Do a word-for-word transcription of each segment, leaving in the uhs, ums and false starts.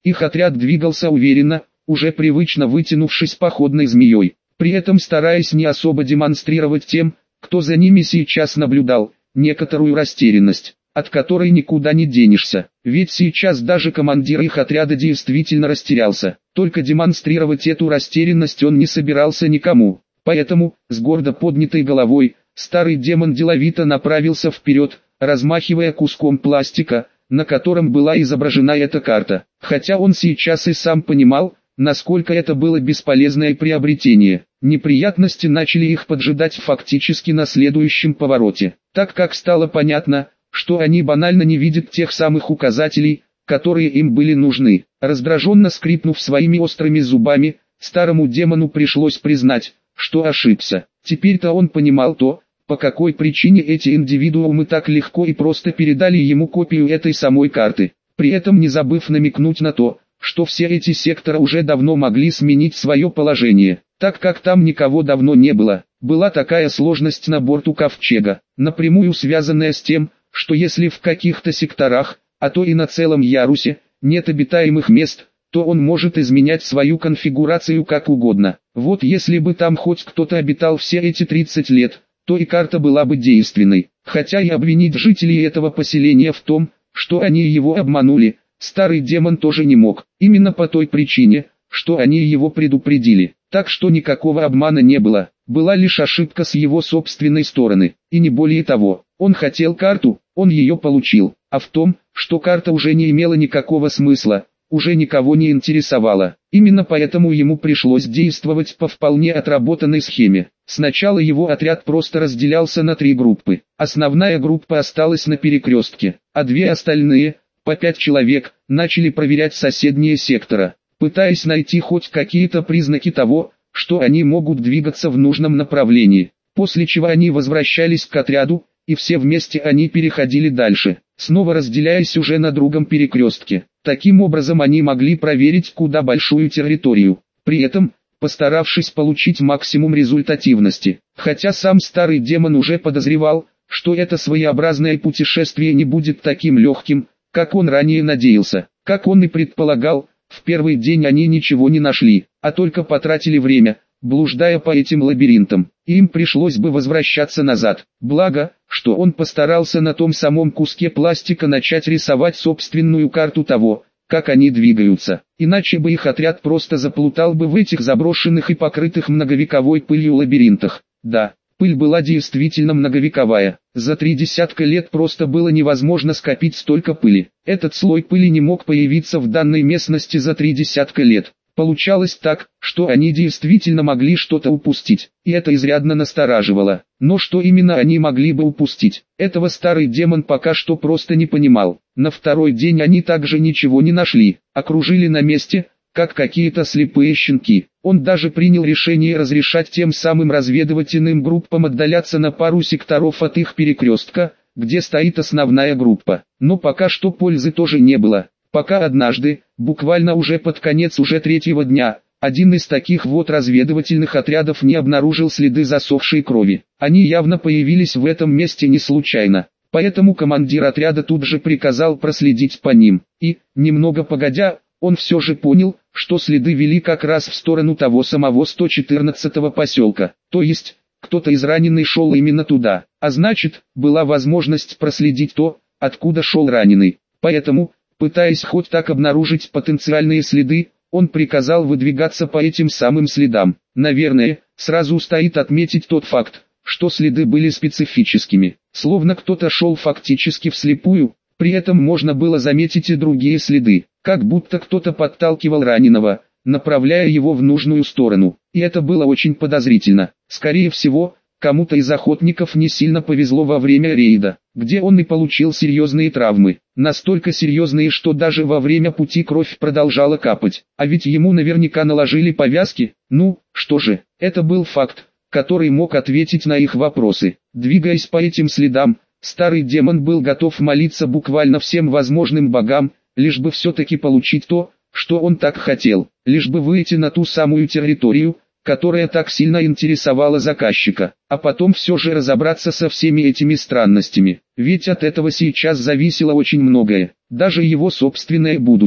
Их отряд двигался уверенно, уже привычно вытянувшись походной змеей, при этом стараясь не особо демонстрировать тем, кто за ними сейчас наблюдал, некоторую растерянность, от которой никуда не денешься, ведь сейчас даже командир их отряда действительно растерялся, только демонстрировать эту растерянность он не собирался никому, поэтому, с гордо поднятой головой, старый демон деловито направился вперед, размахивая куском пластика, на котором была изображена эта карта, хотя он сейчас и сам понимал, насколько это было бесполезное приобретение. Неприятности начали их поджидать фактически на следующем повороте, так как стало понятно, что они банально не видят тех самых указателей, которые им были нужны. Раздраженно скрипнув своими острыми зубами, старому демону пришлось признать, что ошибся. Теперь-то он понимал то, по какой причине эти индивидуумы так легко и просто передали ему копию этой самой карты, при этом не забыв намекнуть на то, что все эти секторы уже давно могли сменить свое положение, так как там никого давно не было. Была такая сложность на борту Ковчега, напрямую связанная с тем, что если в каких-то секторах, а то и на целом ярусе, нет обитаемых мест, то он может изменять свою конфигурацию как угодно. Вот если бы там хоть кто-то обитал все эти тридцать лет, то и карта была бы действенной. Хотя и обвинить жителей этого поселения в том, что они его обманули, старый демон тоже не мог. Именно по той причине, что они его предупредили. Так что никакого обмана не было. Была лишь ошибка с его собственной стороны. И не более того. Он хотел карту, он ее получил. А в том, что карта уже не имела никакого смысла, уже никого не интересовала. Именно поэтому ему пришлось действовать по вполне отработанной схеме. Сначала его отряд просто разделялся на три группы. Основная группа осталась на перекрестке, а две остальные, по пять человек, начали проверять соседние сектора, пытаясь найти хоть какие-то признаки того, что они могут двигаться в нужном направлении. После чего они возвращались к отряду, и все вместе они переходили дальше, снова разделяясь уже на другом перекрестке. Таким образом они могли проверить куда большую территорию, при этом, постаравшись получить максимум результативности. Хотя сам старый демон уже подозревал, что это своеобразное путешествие не будет таким легким, как он ранее надеялся. Как он и предполагал, в первый день они ничего не нашли, а только потратили время, блуждая по этим лабиринтам. Им пришлось бы возвращаться назад. Благо, что он постарался на том самом куске пластика начать рисовать собственную карту того, как они двигаются. Иначе бы их отряд просто заплутал бы в этих заброшенных и покрытых многовековой пылью лабиринтах. Да, пыль была действительно многовековая. За три десятка лет просто было невозможно скопить столько пыли. Этот слой пыли не мог появиться в данной местности за три десятка лет. Получалось так, что они действительно могли что-то упустить, и это изрядно настораживало. Но что именно они могли бы упустить, этого старый демон пока что просто не понимал. На второй день они также ничего не нашли, окружили на месте, как какие-то слепые щенки. Он даже принял решение разрешать тем самым разведывательным группам отдаляться на пару секторов от их перекрестка, где стоит основная группа. Но пока что пользы тоже не было. Пока однажды, буквально уже под конец уже третьего дня, один из таких вот разведывательных отрядов не обнаружил следы засохшей крови. Они явно появились в этом месте не случайно. Поэтому командир отряда тут же приказал проследить по ним. И, немного погодя, он все же понял, что следы вели как раз в сторону того самого сто четырнадцатого поселка. То есть, кто-то из раненый шел именно туда. А значит, была возможность проследить то, откуда шел раненый. Поэтому, пытаясь хоть так обнаружить потенциальные следы, он приказал выдвигаться по этим самым следам. Наверное, сразу стоит отметить тот факт, что следы были специфическими, словно кто-то шел фактически вслепую, при этом можно было заметить и другие следы, как будто кто-то подталкивал раненого, направляя его в нужную сторону, и это было очень подозрительно. Скорее всего, кому-то из охотников не сильно повезло во время рейда, где он и получил серьезные травмы, настолько серьезные, что даже во время пути кровь продолжала капать, а ведь ему наверняка наложили повязки. Ну, что же, это был факт, который мог ответить на их вопросы. Двигаясь по этим следам, старый демон был готов молиться буквально всем возможным богам, лишь бы все-таки получить то, что он так хотел, лишь бы выйти на ту самую территорию, которая так сильно интересовала заказчика, а потом все же разобраться со всеми этими странностями, ведь от этого сейчас зависело очень многое, даже его собственное будущее.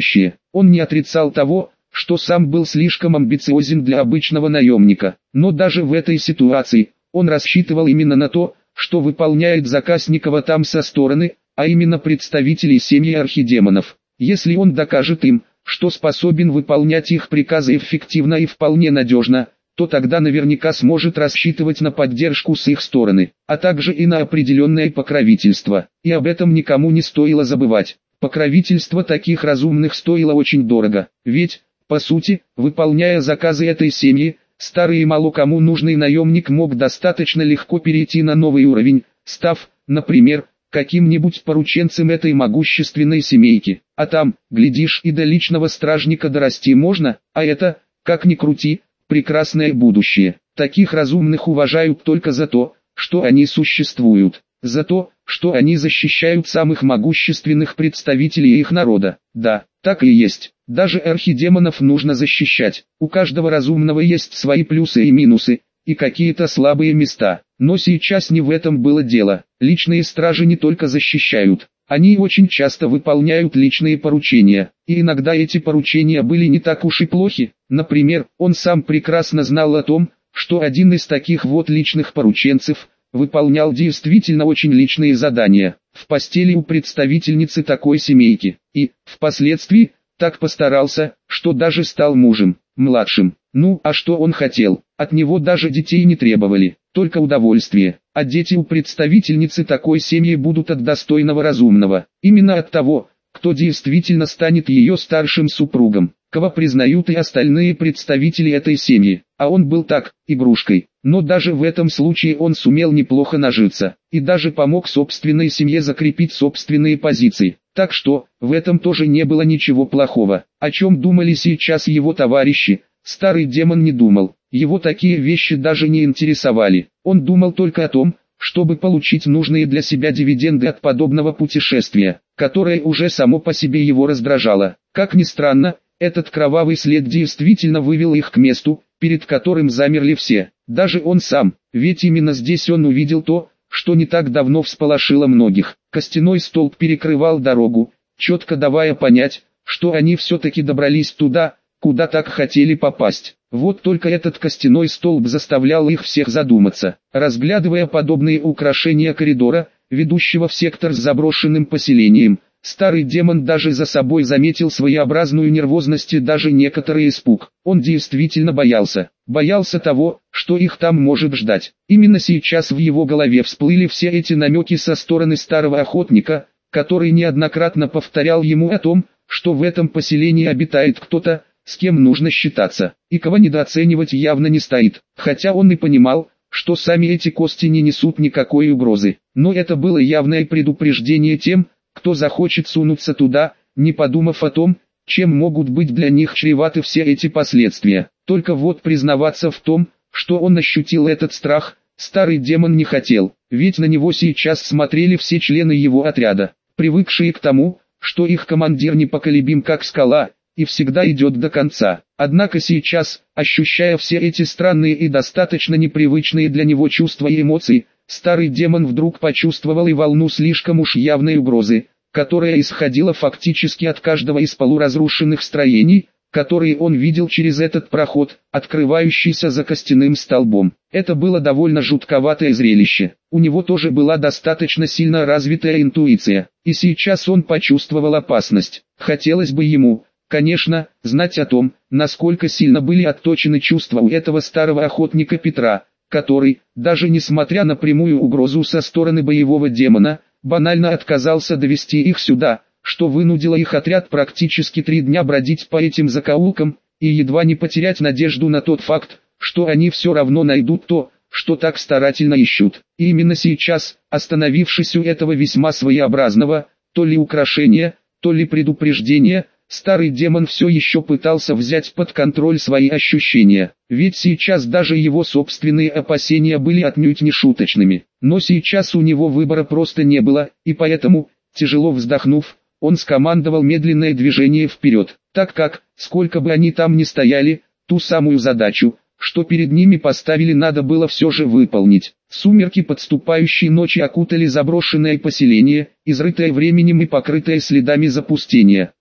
Он не отрицал того, что сам был слишком амбициозен для обычного наемника. Но даже в этой ситуации, он рассчитывал именно на то, что выполняет заказ Никова там со стороны, а именно представителей семьи архидемонов. Если он докажет им, что способен выполнять их приказы эффективно и вполне надежно, то тогда наверняка сможет рассчитывать на поддержку с их стороны, а также и на определенное покровительство. И об этом никому не стоило забывать. Покровительство таких разумных стоило очень дорого, ведь, по сути, выполняя заказы этой семьи, старый и мало кому нужный наемник мог достаточно легко перейти на новый уровень, став, например, каким-нибудь порученцем этой могущественной семейки. А там, глядишь, и до личного стражника дорасти можно, а это, как ни крути, прекрасное будущее. Таких разумных уважают только за то, что они существуют, за то, что они защищают самых могущественных представителей их народа. Да, так и есть. Даже архидемонов нужно защищать. У каждого разумного есть свои плюсы и минусы, и какие-то слабые места. Но сейчас не в этом было дело. Личные стражи не только защищают, они очень часто выполняют личные поручения. И иногда эти поручения были не так уж и плохи. Например, он сам прекрасно знал о том, что один из таких вот личных порученцев выполнял действительно очень личные задания в постели у представительницы такой семейки. И, впоследствии, так постарался, что даже стал мужем, младшим. Ну, а что он хотел? От него даже детей не требовали, только удовольствие. А дети у представительницы такой семьи будут от достойного разумного. Именно от того, кто действительно станет ее старшим супругом, кого признают и остальные представители этой семьи. А он был так, игрушкой. Но даже в этом случае он сумел неплохо нажиться, и даже помог собственной семье закрепить собственные позиции. Так что, в этом тоже не было ничего плохого. О чем думали сейчас его товарищи, старый демон не думал. Его такие вещи даже не интересовали. Он думал только о том, чтобы получить нужные для себя дивиденды от подобного путешествия, которое уже само по себе его раздражало. Как ни странно, этот кровавый след действительно вывел их к месту, перед которым замерли все, даже он сам, ведь именно здесь он увидел то, что не так давно всполошило многих. Костяной столб перекрывал дорогу, четко давая понять, что они все-таки добрались туда, куда так хотели попасть. Вот только этот костяной столб заставлял их всех задуматься, разглядывая подобные украшения коридора, ведущего в сектор с заброшенным поселением. Старый демон даже за собой заметил своеобразную нервозность и даже некоторый испуг. Он действительно боялся. Боялся того, что их там может ждать. Именно сейчас в его голове всплыли все эти намеки со стороны старого охотника, который неоднократно повторял ему о том, что в этом поселении обитает кто-то, с кем нужно считаться, и кого недооценивать явно не стоит. Хотя он и понимал, что сами эти кости не несут никакой угрозы. Но это было явное предупреждение тем, кто захочет сунуться туда, не подумав о том, чем могут быть для них чреваты все эти последствия. Только вот признаваться в том, что он ощутил этот страх, старый демон не хотел, ведь на него сейчас смотрели все члены его отряда, привыкшие к тому, что их командир непоколебим как скала, и всегда идет до конца. Однако сейчас, ощущая все эти странные и достаточно непривычные для него чувства и эмоции, старый демон вдруг почувствовал и волну слишком уж явной угрозы, которая исходила фактически от каждого из полуразрушенных строений, которые он видел через этот проход, открывающийся за костяным столбом. Это было довольно жутковатое зрелище. У него тоже была достаточно сильно развитая интуиция, и сейчас он почувствовал опасность. Хотелось бы ему, конечно, знать о том, насколько сильно были отточены чувства у этого старого охотника Петра, который, даже несмотря на прямую угрозу со стороны боевого демона, банально отказался довести их сюда, что вынудило их отряд практически три дня бродить по этим закоулкам, и едва не потерять надежду на тот факт, что они все равно найдут то, что так старательно ищут. И именно сейчас, остановившись у этого весьма своеобразного, то ли украшения, то ли предупреждения, старый демон все еще пытался взять под контроль свои ощущения, ведь сейчас даже его собственные опасения были отнюдь не шуточными. Но сейчас у него выбора просто не было, и поэтому, тяжело вздохнув, он скомандовал медленное движение вперед, так как, сколько бы они там ни стояли, ту самую задачу, что перед ними поставили, надо было все же выполнить. Сумерки подступающей ночи окутали заброшенное поселение, изрытое временем и покрытое следами запустения.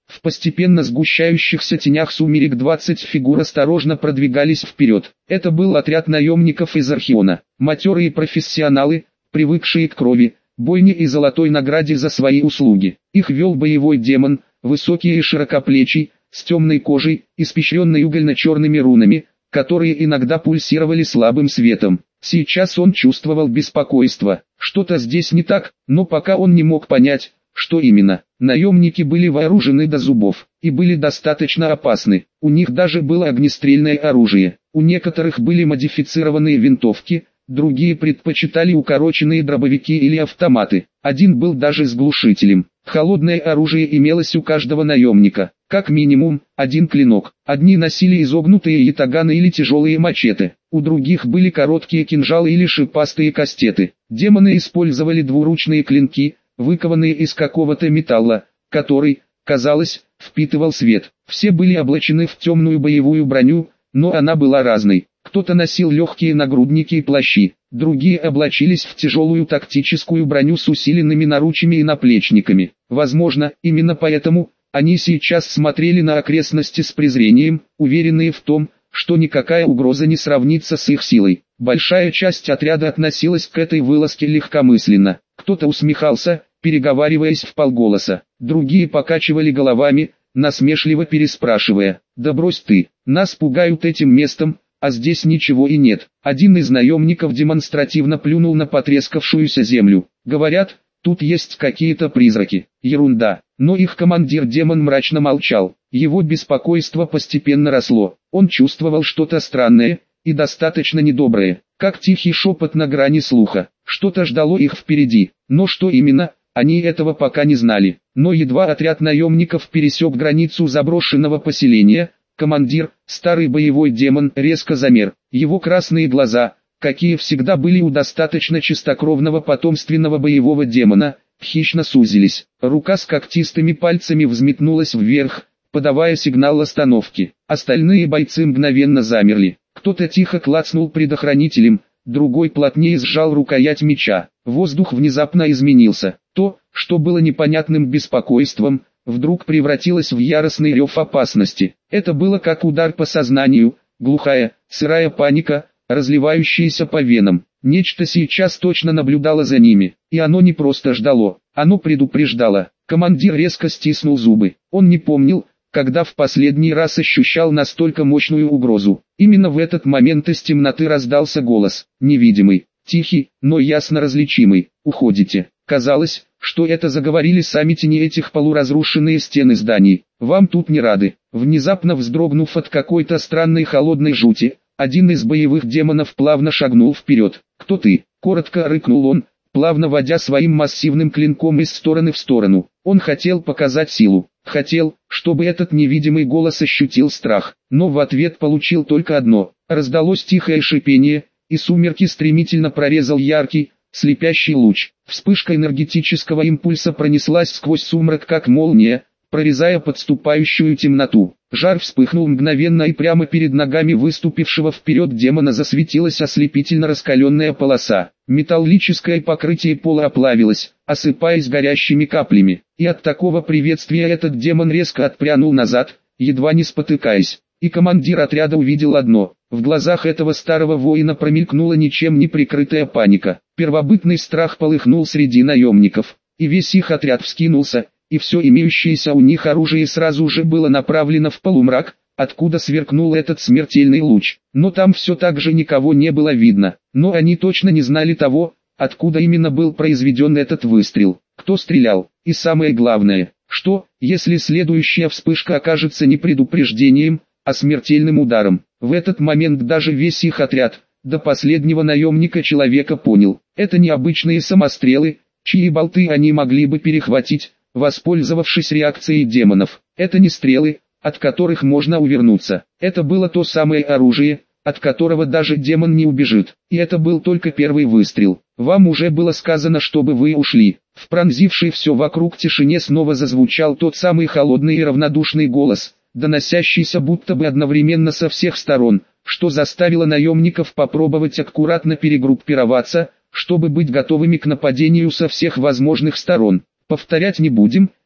В постепенно сгущающихся тенях сумерек двадцать фигур осторожно продвигались вперед. Это был отряд наемников из Архиона, матерые профессионалы, привыкшие к крови, бойне и золотой награде за свои услуги. Их вел боевой демон, высокий и широкоплечий, с темной кожей, испещренной угольно-черными рунами, которые иногда пульсировали слабым светом. Сейчас он чувствовал беспокойство. Что-то здесь не так, но пока он не мог понять, что именно. Наемники были вооружены до зубов, и были достаточно опасны. У них даже было огнестрельное оружие. У некоторых были модифицированные винтовки, другие предпочитали укороченные дробовики или автоматы. Один был даже с глушителем. Холодное оружие имелось у каждого наемника. Как минимум, один клинок. Одни носили изогнутые ятаганы или тяжелые мачете. У других были короткие кинжалы или шипастые кастеты. Демоны использовали двуручные клинки, выкованные из какого-то металла, который, казалось, впитывал свет. Все были облачены в темную боевую броню, но она была разной. Кто-то носил легкие нагрудники и плащи, другие облачились в тяжелую тактическую броню с усиленными наручами и наплечниками. Возможно, именно поэтому они сейчас смотрели на окрестности с презрением, уверенные в том, что никакая угроза не сравнится с их силой. Большая часть отряда относилась к этой вылазке легкомысленно. Кто-то усмехался, переговариваясь вполголоса, другие покачивали головами, насмешливо переспрашивая: «Да брось ты, нас пугают этим местом, а здесь ничего и нет». Один из наемников демонстративно плюнул на потрескавшуюся землю. «Говорят, тут есть какие-то призраки». Ерунда. Но их командир-демон мрачно молчал. Его беспокойство постепенно росло. Он чувствовал что-то странное и достаточно недоброе, как тихий шепот на грани слуха. Что-то ждало их впереди, но что именно, они этого пока не знали. Но едва отряд наемников пересек границу заброшенного поселения, командир, старый боевой демон, резко замер. Его красные глаза, какие всегда были у достаточно чистокровного потомственного боевого демона, хищно сузились. Рука с когтистыми пальцами взметнулась вверх, подавая сигнал остановки. Остальные бойцы мгновенно замерли. Кто-то тихо клацнул предохранителем, другой плотнее сжал рукоять меча. Воздух внезапно изменился. То, что было непонятным беспокойством, вдруг превратилось в яростный рев опасности. Это было как удар по сознанию, глухая, сырая паника, разливающаяся по венам. Нечто сейчас точно наблюдало за ними, и оно не просто ждало, оно предупреждало. Командир резко стиснул зубы. Он не помнил, когда в последний раз ощущал настолько мощную угрозу. Именно в этот момент из темноты раздался голос, невидимый, тихий, но ясно различимый: «Уходите». Казалось, что это заговорили сами тени этих полуразрушенные стены зданий. «Вам тут не рады». Внезапно вздрогнув от какой-то странной холодной жути, один из боевых демонов плавно шагнул вперед. «Кто ты?» – коротко рыкнул он, плавно водя своим массивным клинком из стороны в сторону. Он хотел показать силу. Хотел, чтобы этот невидимый голос ощутил страх, но в ответ получил только одно. Раздалось тихое шипение, и сумерки стремительно прорезал яркий, слепящий луч. Вспышка энергетического импульса пронеслась сквозь сумрак как молния, прорезая подступающую темноту. Жар вспыхнул мгновенно, и прямо перед ногами выступившего вперед демона засветилась ослепительно раскаленная полоса. Металлическое покрытие пола оплавилось, осыпаясь горящими каплями, и от такого приветствия этот демон резко отпрянул назад, едва не спотыкаясь. И командир отряда увидел одно: в глазах этого старого воина промелькнула ничем не прикрытая паника. Первобытный страх полыхнул среди наемников, и весь их отряд вскинулся, и все имеющееся у них оружие сразу же было направлено в полумрак, откуда сверкнул этот смертельный луч. Но там все так же никого не было видно, но они точно не знали того, откуда именно был произведен этот выстрел, кто стрелял, и самое главное, что, если следующая вспышка окажется не предупреждением, а смертельным ударом. В этот момент даже весь их отряд, до последнего наемника человека, понял, это не обычные самострелы, чьи болты они могли бы перехватить, воспользовавшись реакцией демонов. Это не стрелы, от которых можно увернуться. Это было то самое оружие, от которого даже демон не убежит. И это был только первый выстрел. Вам уже было сказано, чтобы вы ушли. В пронзившей все вокруг тишине снова зазвучал тот самый холодный и равнодушный голос, доносящийся будто бы одновременно со всех сторон, что заставило наемников попробовать аккуратно перегруппироваться, чтобы быть готовыми к нападению со всех возможных сторон. Повторять не будем,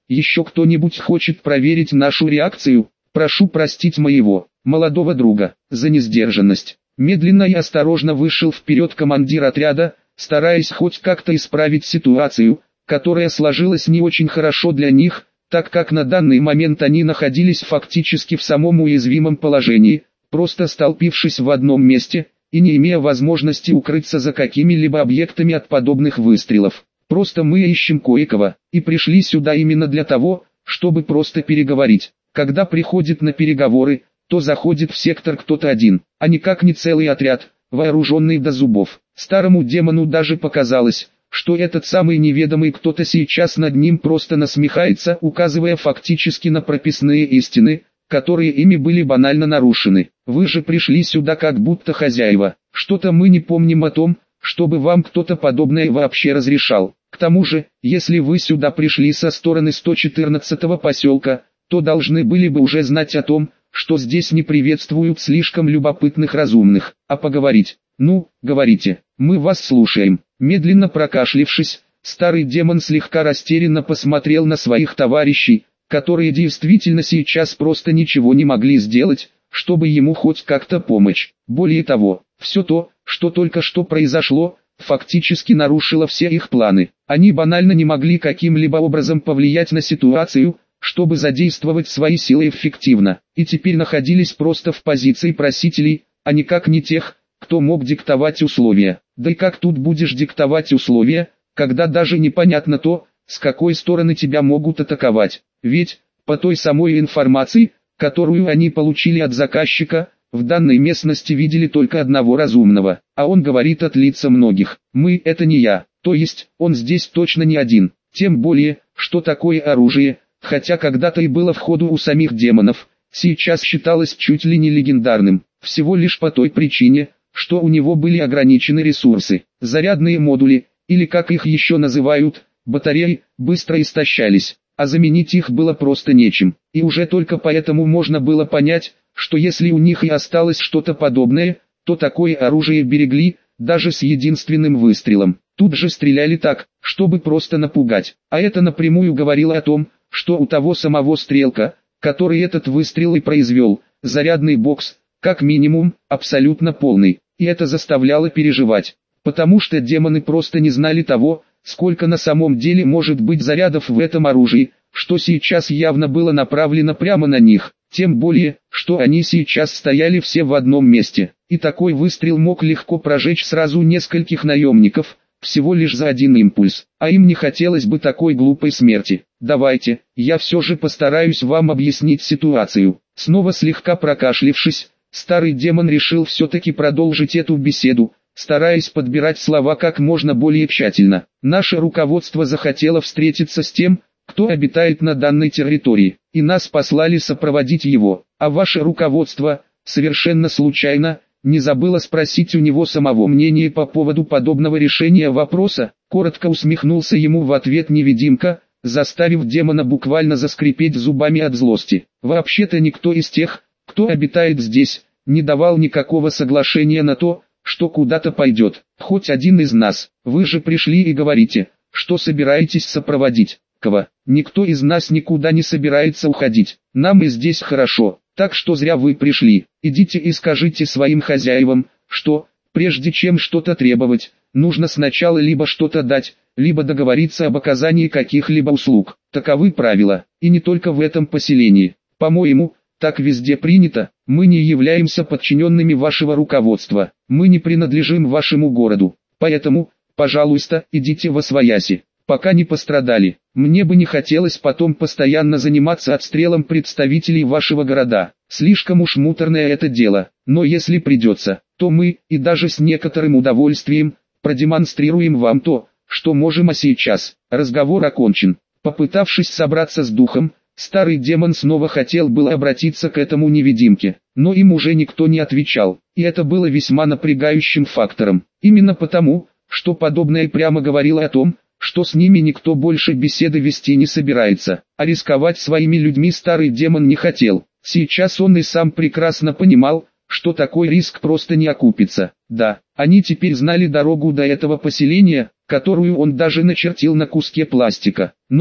Еще кто-нибудь хочет проверить нашу реакцию? Прошу простить моего молодого друга за несдержанность. Медленно и осторожно вышел вперед командир отряда, стараясь хоть как-то исправить ситуацию, которая сложилась не очень хорошо для них, так как на данный момент они находились фактически в самом уязвимом положении, просто столпившись в одном месте, и не имея возможности укрыться за какими-либо объектами от подобных выстрелов. Просто мы ищем кое-кого, и пришли сюда именно для того, чтобы просто переговорить. Когда приходит на переговоры, то заходит в сектор кто-то один, а никак не целый отряд, вооруженный до зубов. Старому демону даже показалось, что этот самый неведомый кто-то сейчас над ним просто насмехается, указывая фактически на прописные истины, которые ими были банально нарушены. Вы же пришли сюда как будто хозяева. Что-то мы не помним о том, чтобы вам кто-то подобное вообще разрешал. К тому же, если вы сюда пришли со стороны сто четырнадцатого поселка, то должны были бы уже знать о том, что здесь не приветствуют слишком любопытных разумных, а поговорить. Ну, говорите, мы вас слушаем. Медленно прокашлившись, старый демон слегка растерянно посмотрел на своих товарищей, которые действительно сейчас просто ничего не могли сделать, чтобы ему хоть как-то помочь. Более того, все то, что только что произошло, фактически нарушило все их планы. Они банально не могли каким-либо образом повлиять на ситуацию, чтобы задействовать свои силы эффективно, и теперь находились просто в позиции просителей, а никак не тех, кто мог диктовать условия. Да и как тут будешь диктовать условия, когда даже непонятно то, с какой стороны тебя могут атаковать. Ведь, по той самой информации, которую они получили от заказчика, в данной местности видели только одного разумного, а он говорит от лица многих. Мы — это не я, то есть, он здесь точно не один. Тем более, что такое оружие, хотя когда-то и было в ходу у самих демонов, сейчас считалось чуть ли не легендарным, всего лишь по той причине, что у него были ограничены ресурсы. Зарядные модули, или как их еще называют, батареи, быстро истощались, а заменить их было просто нечем. И уже только поэтому можно было понять, что если у них и осталось что-то подобное, то такое оружие берегли, даже с единственным выстрелом. Тут же стреляли так, чтобы просто напугать. А это напрямую говорило о том, что у того самого стрелка, который этот выстрел и произвел, зарядный бокс, как минимум, абсолютно полный. И это заставляло переживать, потому что демоны просто не знали того, сколько на самом деле может быть зарядов в этом оружии, что сейчас явно было направлено прямо на них. Тем более, что они сейчас стояли все в одном месте, и такой выстрел мог легко прожечь сразу нескольких наемников, всего лишь за один импульс, а им не хотелось бы такой глупой смерти. Давайте, я все же постараюсь вам объяснить ситуацию. Снова слегка прокашлившись, старый демон решил все-таки продолжить эту беседу, стараясь подбирать слова как можно более тщательно. Наше руководство захотело встретиться с тем, кто обитает на данной территории, и нас послали сопроводить его, а ваше руководство, совершенно случайно, не забыло спросить у него самого мнения по поводу подобного решения вопроса. Коротко усмехнулся ему в ответ невидимка, заставив демона буквально заскрипеть зубами от злости. Вообще-то никто из тех, кто обитает здесь, не давал никакого соглашения на то, что куда-то пойдет. Хоть один из нас, вы же пришли и говорите, что собираетесь сопроводить кого. Никто из нас никуда не собирается уходить, нам и здесь хорошо, так что зря вы пришли. Идите и скажите своим хозяевам, что, прежде чем что-то требовать, нужно сначала либо что-то дать, либо договориться об оказании каких-либо услуг. Таковы правила, и не только в этом поселении. По-моему, так везде принято. Мы не являемся подчиненными вашего руководства, мы не принадлежим вашему городу, поэтому, пожалуйста, идите восвояси, пока не пострадали. Мне бы не хотелось потом постоянно заниматься отстрелом представителей вашего города, слишком уж муторное это дело, но если придется, то мы, и даже с некоторым удовольствием, продемонстрируем вам то, что можем. А сейчас, разговор окончен. Попытавшись собраться с духом, старый демон снова хотел было обратиться к этому невидимке, но им уже никто не отвечал, и это было весьма напрягающим фактором. Именно потому, что подобное прямо говорило о том, что с ними никто больше беседы вести не собирается, а рисковать своими людьми старый демон не хотел. Сейчас он и сам прекрасно понимал, что такой риск просто не окупится. Да, они теперь знали дорогу до этого поселения, которую он даже начертил на куске пластика, но,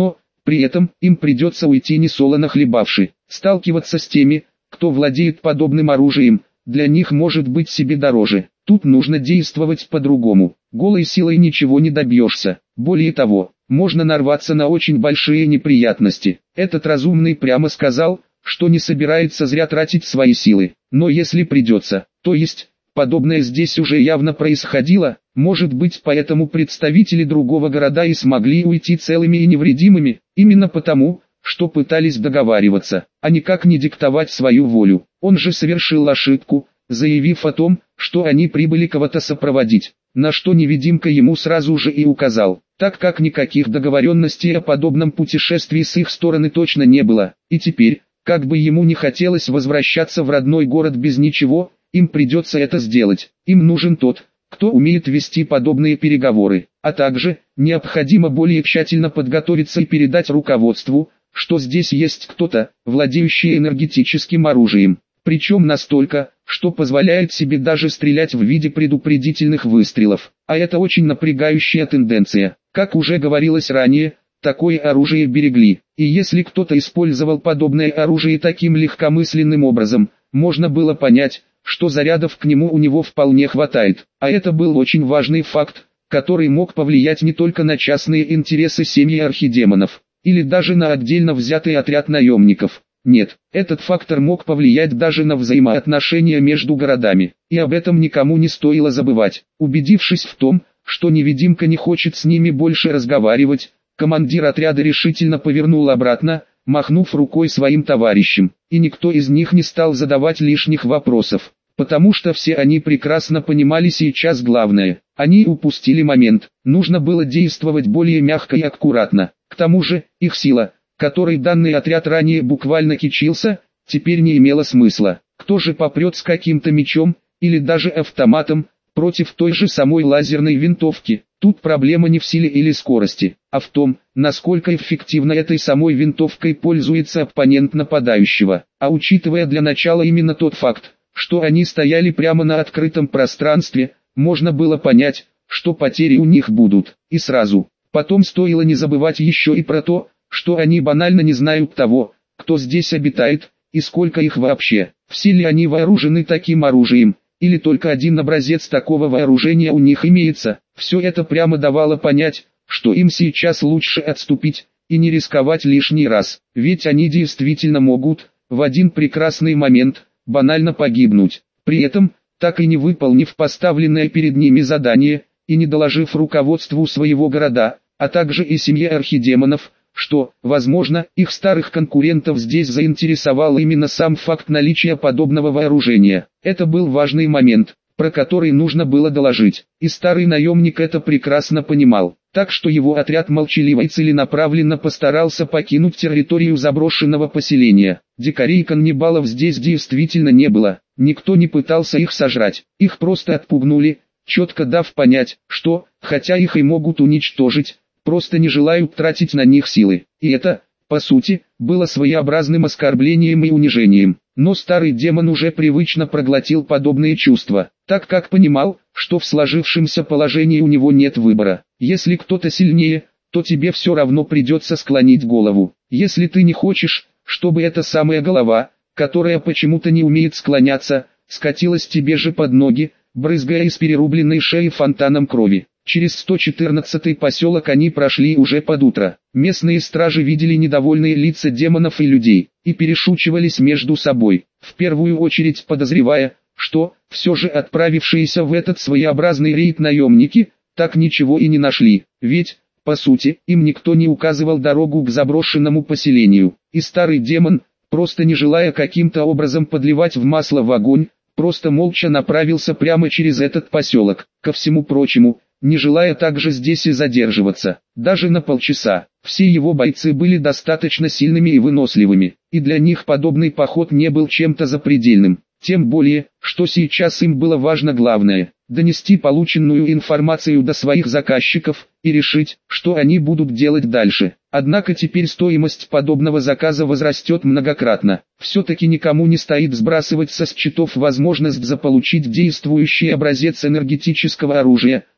При этом им придется уйти несолоно хлебавши. Сталкиваться с теми, кто владеет подобным оружием, для них может быть себе дороже. Тут нужно действовать по-другому. Голой силой ничего не добьешься. Более того, можно нарваться на очень большие неприятности. Этот разумный прямо сказал, что не собирается зря тратить свои силы. Но если придется, то есть, подобное здесь уже явно происходило, может быть, поэтому представители другого города и смогли уйти целыми и невредимыми, именно потому, что пытались договариваться, а никак не диктовать свою волю. Он же совершил ошибку, заявив о том, что они прибыли кого-то сопроводить, на что невидимка ему сразу же и указал, так как никаких договоренностей о подобном путешествии с их стороны точно не было, и теперь, как бы ему не хотелось возвращаться в родной город без ничего, им придется это сделать. Им нужен тот, кто умеет вести подобные переговоры, а также, необходимо более тщательно подготовиться и передать руководству, что здесь есть кто-то, владеющий энергетическим оружием, причем настолько, что позволяет себе даже стрелять в виде предупредительных выстрелов, а это очень напрягающая тенденция. Как уже говорилось ранее, такое оружие берегли, и если кто-то использовал подобное оружие таким легкомысленным образом, можно было понять, что зарядов к нему у него вполне хватает, а это был очень важный факт, который мог повлиять не только на частные интересы семьи архидемонов, или даже на отдельно взятый отряд наемников. Нет, этот фактор мог повлиять даже на взаимоотношения между городами, и об этом никому не стоило забывать. Убедившись в том, что невидимка не хочет с ними больше разговаривать, командир отряда решительно повернул обратно, махнув рукой своим товарищам, и никто из них не стал задавать лишних вопросов, потому что все они прекрасно понимали сейчас главное. Они упустили момент, нужно было действовать более мягко и аккуратно. К тому же, их сила, которой данный отряд ранее буквально кичился, теперь не имела смысла. Кто же попрет с каким-то мечом, или даже автоматом, против той же самой лазерной винтовки? Тут проблема не в силе или скорости, а в том, насколько эффективно этой самой винтовкой пользуется оппонент нападающего. А учитывая для начала именно тот факт, что они стояли прямо на открытом пространстве, можно было понять, что потери у них будут, и сразу. Потом стоило не забывать еще и про то, что они банально не знают того, кто здесь обитает, и сколько их вообще. Все ли они вооружены таким оружием, или только один образец такого вооружения у них имеется. Все это прямо давало понять, что им сейчас лучше отступить, и не рисковать лишний раз, ведь они действительно могут, в один прекрасный момент, банально погибнуть. При этом, так и не выполнив поставленное перед ними задание, и не доложив руководству своего города, а также и семье архидемонов, что, возможно, их старых конкурентов здесь заинтересовал именно сам факт наличия подобного вооружения. Это был важный момент, про который нужно было доложить, и старый наемник это прекрасно понимал, так что его отряд молчаливо и целенаправленно постарался покинуть территорию заброшенного поселения. Дикарей и каннибалов здесь действительно не было, никто не пытался их сожрать, их просто отпугнули, четко дав понять, что, хотя их и могут уничтожить, просто не желают тратить на них силы. И это, по сути, было своеобразным оскорблением и унижением. Но старый демон уже привычно проглотил подобные чувства, так как понимал, что в сложившемся положении у него нет выбора. Если кто-то сильнее, то тебе все равно придется склонить голову. Если ты не хочешь, чтобы эта самая голова, которая почему-то не умеет склоняться, скатилась тебе же под ноги, брызгая из перерубленной шеи фонтаном крови. Через сто четырнадцатый поселок они прошли уже под утро. Местные стражи видели недовольные лица демонов и людей, и перешучивались между собой, в первую очередь подозревая, что, все же отправившиеся в этот своеобразный рейд наемники, так ничего и не нашли, ведь, по сути, им никто не указывал дорогу к заброшенному поселению, и старый демон, просто не желая каким-то образом подливать в масло в огонь, просто молча направился прямо через этот поселок. Ко всему прочему, не желая также здесь и задерживаться, даже на полчаса. Все его бойцы были достаточно сильными и выносливыми, и для них подобный поход не был чем-то запредельным. Тем более, что сейчас им было важно главное – донести полученную информацию до своих заказчиков и решить, что они будут делать дальше. Однако теперь стоимость подобного заказа возрастет многократно. Все-таки никому не стоит сбрасывать со счетов возможность заполучить действующий образец энергетического оружия,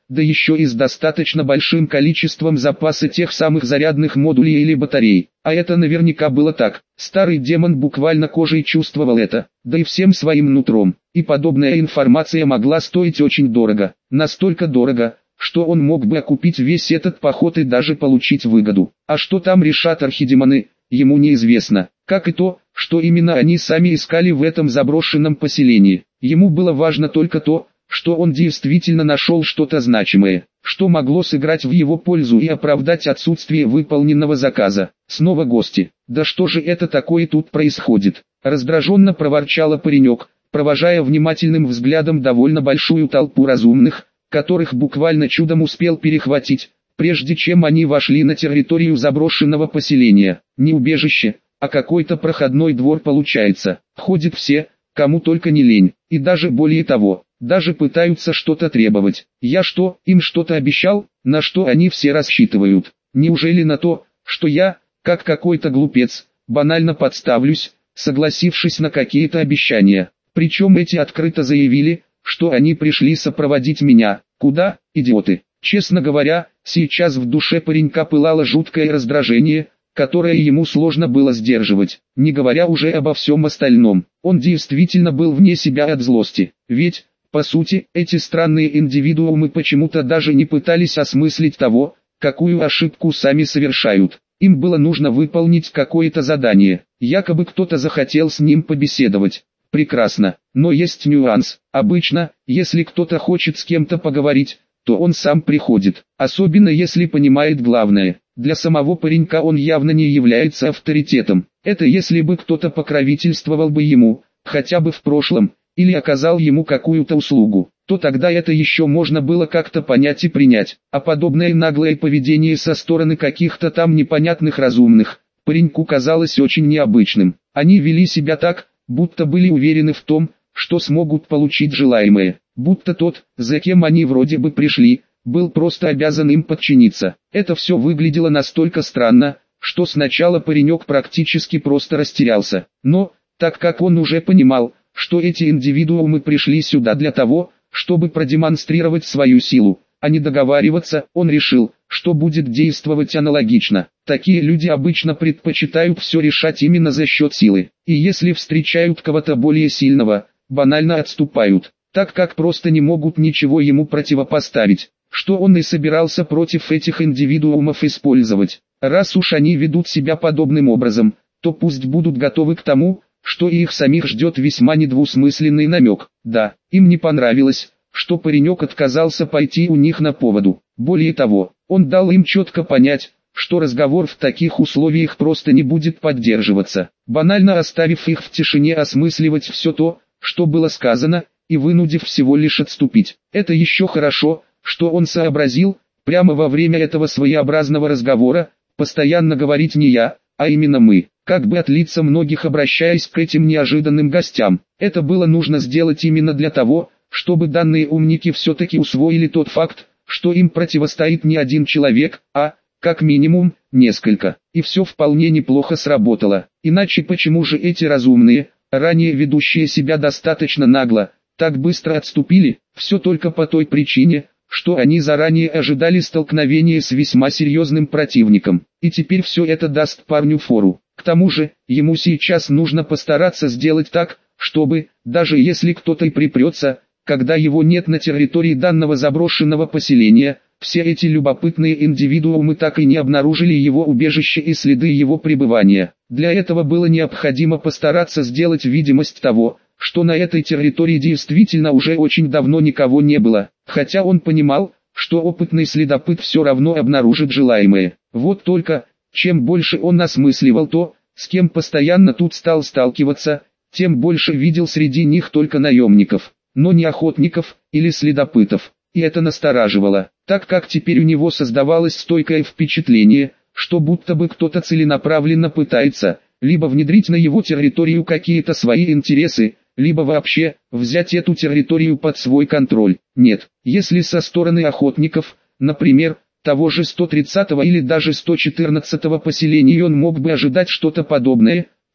да еще и с достаточно большим количеством запаса тех самых зарядных модулей или батарей. А это наверняка было так. Старый демон буквально кожей чувствовал это, да и всем своим нутром. И подобная информация могла стоить очень дорого. Настолько дорого, что он мог бы окупить весь этот поход и даже получить выгоду. А что там решат архидемоны, ему неизвестно. Как и то, что именно они сами искали в этом заброшенном поселении. Ему было важно только то, что он действительно нашел что-то значимое, что могло сыграть в его пользу и оправдать отсутствие выполненного заказа. Снова гости. Да что же это такое тут происходит? Раздраженно проворчала паренек, провожая внимательным взглядом довольно большую толпу разумных, которых буквально чудом успел перехватить, прежде чем они вошли на территорию заброшенного поселения. Не убежище, а какой-то проходной двор получается. Ходят все, кому только не лень, и даже более того, даже пытаются что-то требовать. Я что, им что-то обещал? На что они все рассчитывают? Неужели на то, что я, как какой-то глупец, банально подставлюсь, согласившись на какие-то обещания? Причем эти открыто заявили, что они пришли сопроводить меня. Куда, идиоты? Честно говоря, сейчас в душе паренька пылало жуткое раздражение, которое ему сложно было сдерживать, не говоря уже обо всем остальном. Он действительно был вне себя от злости, ведь, по сути, эти странные индивидуумы почему-то даже не пытались осмыслить того, какую ошибку сами совершают. Им было нужно выполнить какое-то задание, якобы кто-то захотел с ним побеседовать. Прекрасно, но есть нюанс. Обычно, если кто-то хочет с кем-то поговорить, то он сам приходит, особенно если понимает главное. Для самого паренька он явно не является авторитетом. Это если бы кто-то покровительствовал бы ему, хотя бы в прошлом, или оказал ему какую-то услугу, то тогда это еще можно было как-то понять и принять. А подобное наглое поведение со стороны каких-то там непонятных разумных, пареньку казалось очень необычным. Они вели себя так, будто были уверены в том, что смогут получить желаемое, будто тот, за кем они вроде бы пришли, был просто обязан им подчиниться. Это все выглядело настолько странно, что сначала паренек практически просто растерялся. Но, так как он уже понимал, что эти индивидуумы пришли сюда для того, чтобы продемонстрировать свою силу, а не договариваться, он решил, что будет действовать аналогично. Такие люди обычно предпочитают все решать именно за счет силы, и если встречают кого-то более сильного, банально отступают, так как просто не могут ничего ему противопоставить, что он и собирался против этих индивидуумов использовать. Раз уж они ведут себя подобным образом, то пусть будут готовы к тому, что и их самих ждет весьма недвусмысленный намек. Да, им не понравилось, что паренек отказался пойти у них на поводу. Более того, он дал им четко понять, что разговор в таких условиях просто не будет поддерживаться, банально оставив их в тишине осмысливать все то, что было сказано, и вынудив всего лишь отступить. Это еще хорошо, что он сообразил, прямо во время этого своеобразного разговора, постоянно говорить не я, а именно мы, как бы от лица многих обращаясь к этим неожиданным гостям. Это было нужно сделать именно для того, чтобы данные умники все-таки усвоили тот факт, что им противостоит не один человек, а, как минимум, несколько. И все вполне неплохо сработало. Иначе почему же эти разумные, ранее ведущие себя достаточно нагло, так быстро отступили? Все только по той причине, что они заранее ожидали столкновения с весьма серьезным противником. И теперь все это даст парню фору. К тому же, ему сейчас нужно постараться сделать так, чтобы, даже если кто-то и припрется, когда его нет на территории данного заброшенного поселения, все эти любопытные индивидуумы так и не обнаружили его убежище и следы его пребывания. Для этого было необходимо постараться сделать видимость того, что на этой территории действительно уже очень давно никого не было, хотя он понимал, что опытный следопыт все равно обнаружит желаемое. Вот только, чем больше он осмысливал то, с кем постоянно тут стал сталкиваться, тем больше видел среди них только наемников, но не охотников или следопытов. И это настораживало, так как теперь у него создавалось стойкое впечатление, что будто бы кто-то целенаправленно пытается, либо внедрить на его территорию какие-то свои интересы, либо вообще, взять эту территорию под свой контроль. Нет, если со стороны охотников, например, того же сто тридцатого или даже сто четырнадцатого поселения он мог бы ожидать что-то подобное,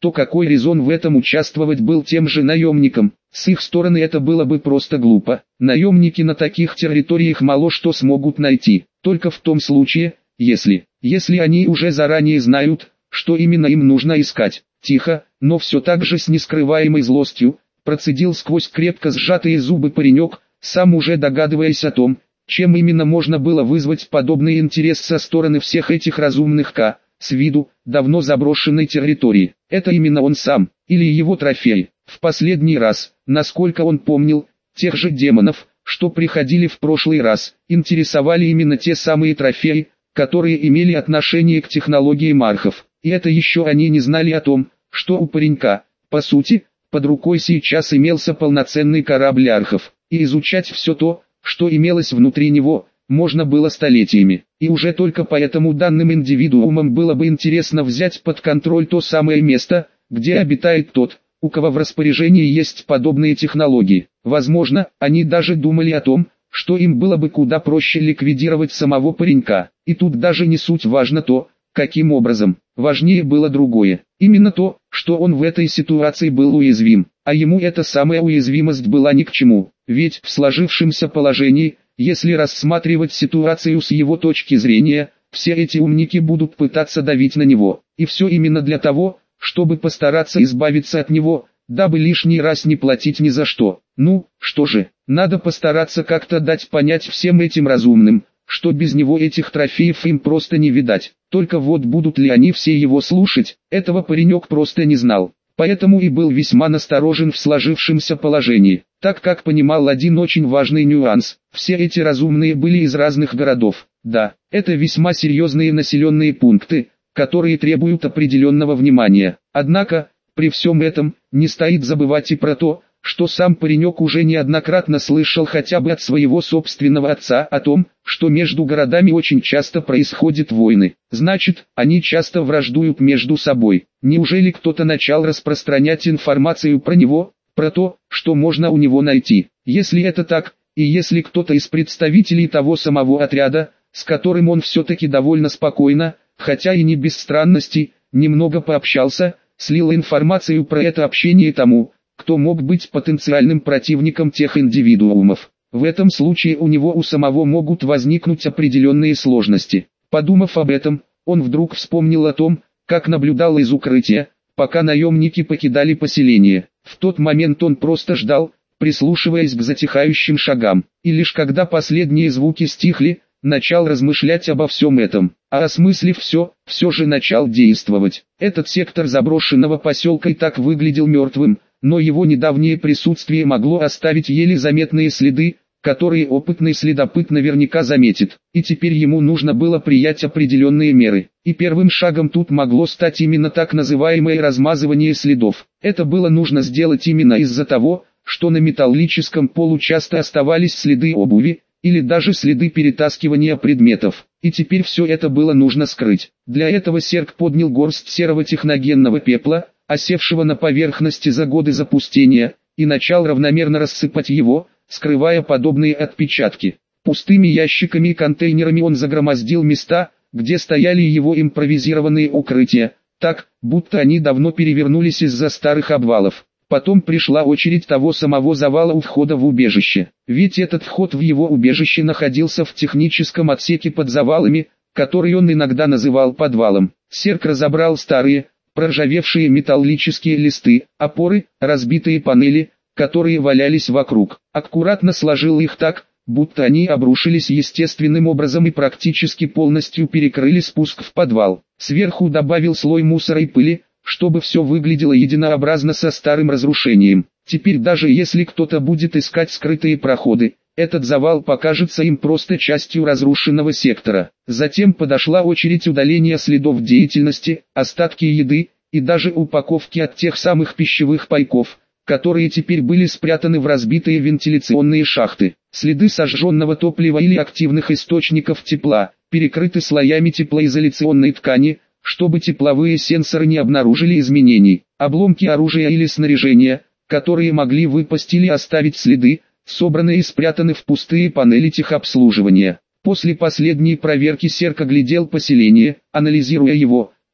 то какой резон в этом участвовать был тем же наемникам? С их стороны это было бы просто глупо. Наемники на таких территориях мало что смогут найти, только в том случае, если, если они уже заранее знают, что именно им нужно искать. Тихо, но все так же с нескрываемой злостью, процедил сквозь крепко сжатые зубы паренек, сам уже догадываясь о том, чем именно можно было вызвать подобный интерес со стороны всех этих разумных К, с виду, давно заброшенной территории. Это именно он сам, или его трофей. В последний раз, насколько он помнил, тех же демонов, что приходили в прошлый раз, интересовали именно те самые трофеи, которые имели отношение к технологии мархов. И это еще они не знали о том, что у паренька, по сути, под рукой сейчас имелся полноценный корабль архов, и изучать все то, что имелось внутри него, можно было столетиями. И уже только поэтому данным индивидуумам было бы интересно взять под контроль то самое место, где обитает тот, у кого в распоряжении есть подобные технологии. Возможно, они даже думали о том, что им было бы куда проще ликвидировать самого паренька. И тут даже не суть важно то, каким образом. Важнее было другое. Именно то, что он в этой ситуации был уязвим. А ему эта самая уязвимость была ни к чему. Ведь в сложившемся положении, если рассматривать ситуацию с его точки зрения, все эти умники будут пытаться давить на него. И все именно для того, чтобы постараться избавиться от него, дабы лишний раз не платить ни за что. Ну, что же, надо постараться как-то дать понять всем этим разумным, что без него этих трофеев им просто не видать. Только вот будут ли они все его слушать, этого паренек просто не знал. Поэтому и был весьма насторожен в сложившемся положении, так как понимал один очень важный нюанс. Все эти разумные были из разных городов. Да, это весьма серьезные населенные пункты, которые требуют определенного внимания. Однако, при всем этом, не стоит забывать и про то, что сам паренек уже неоднократно слышал хотя бы от своего собственного отца о том, что между городами очень часто происходят войны. Значит, они часто враждуют между собой. Неужели кто-то начал распространять информацию про него, про то, что можно у него найти? Если это так, и если кто-то из представителей того самого отряда, с которым он все-таки довольно спокойно, хотя и не без странностей, немного пообщался, слил информацию про это общение тому, кто мог быть потенциальным противником тех индивидуумов. В этом случае у него у самого могут возникнуть определенные сложности. Подумав об этом, он вдруг вспомнил о том, как наблюдал из укрытия, пока наемники покидали поселение. В тот момент он просто ждал, прислушиваясь к затихающим шагам, и лишь когда последние звуки стихли, начал размышлять обо всем этом, а осмыслив все, все же начал действовать. Этот сектор заброшенного поселка и так выглядел мертвым, но его недавнее присутствие могло оставить еле заметные следы, которые опытный следопыт наверняка заметит. И теперь ему нужно было принять определенные меры. И первым шагом тут могло стать именно так называемое размазывание следов. Это было нужно сделать именно из-за того, что на металлическом полу часто оставались следы обуви, или даже следы перетаскивания предметов. И теперь все это было нужно скрыть. Для этого Серк поднял горсть серого техногенного пепла, осевшего на поверхности за годы запустения, и начал равномерно рассыпать его, скрывая подобные отпечатки. Пустыми ящиками и контейнерами он загромоздил места, где стояли его импровизированные укрытия, так, будто они давно перевернулись из-за старых обвалов. Потом пришла очередь того самого завала у входа в убежище. Ведь этот вход в его убежище находился в техническом отсеке под завалами, который он иногда называл подвалом. Серк разобрал старые, проржавевшие металлические листы, опоры, разбитые панели, которые валялись вокруг. Аккуратно сложил их так, будто они обрушились естественным образом и практически полностью перекрыли спуск в подвал. Сверху добавил слой мусора и пыли, чтобы все выглядело единообразно со старым разрушением. Теперь даже если кто-то будет искать скрытые проходы, этот завал покажется им просто частью разрушенного сектора. Затем подошла очередь удаления следов деятельности, остатки еды, и даже упаковки от тех самых пищевых пайков, которые теперь были спрятаны в разбитые вентиляционные шахты. Следы сожженного топлива или активных источников тепла, перекрыты слоями теплоизоляционной ткани, чтобы тепловые сенсоры не обнаружили изменений. Обломки оружия или снаряжения, которые могли выпасть или оставить следы, собраны и спрятаны в пустые панели техобслуживания. После последней проверки Серк оглядел поселение, анализируя его,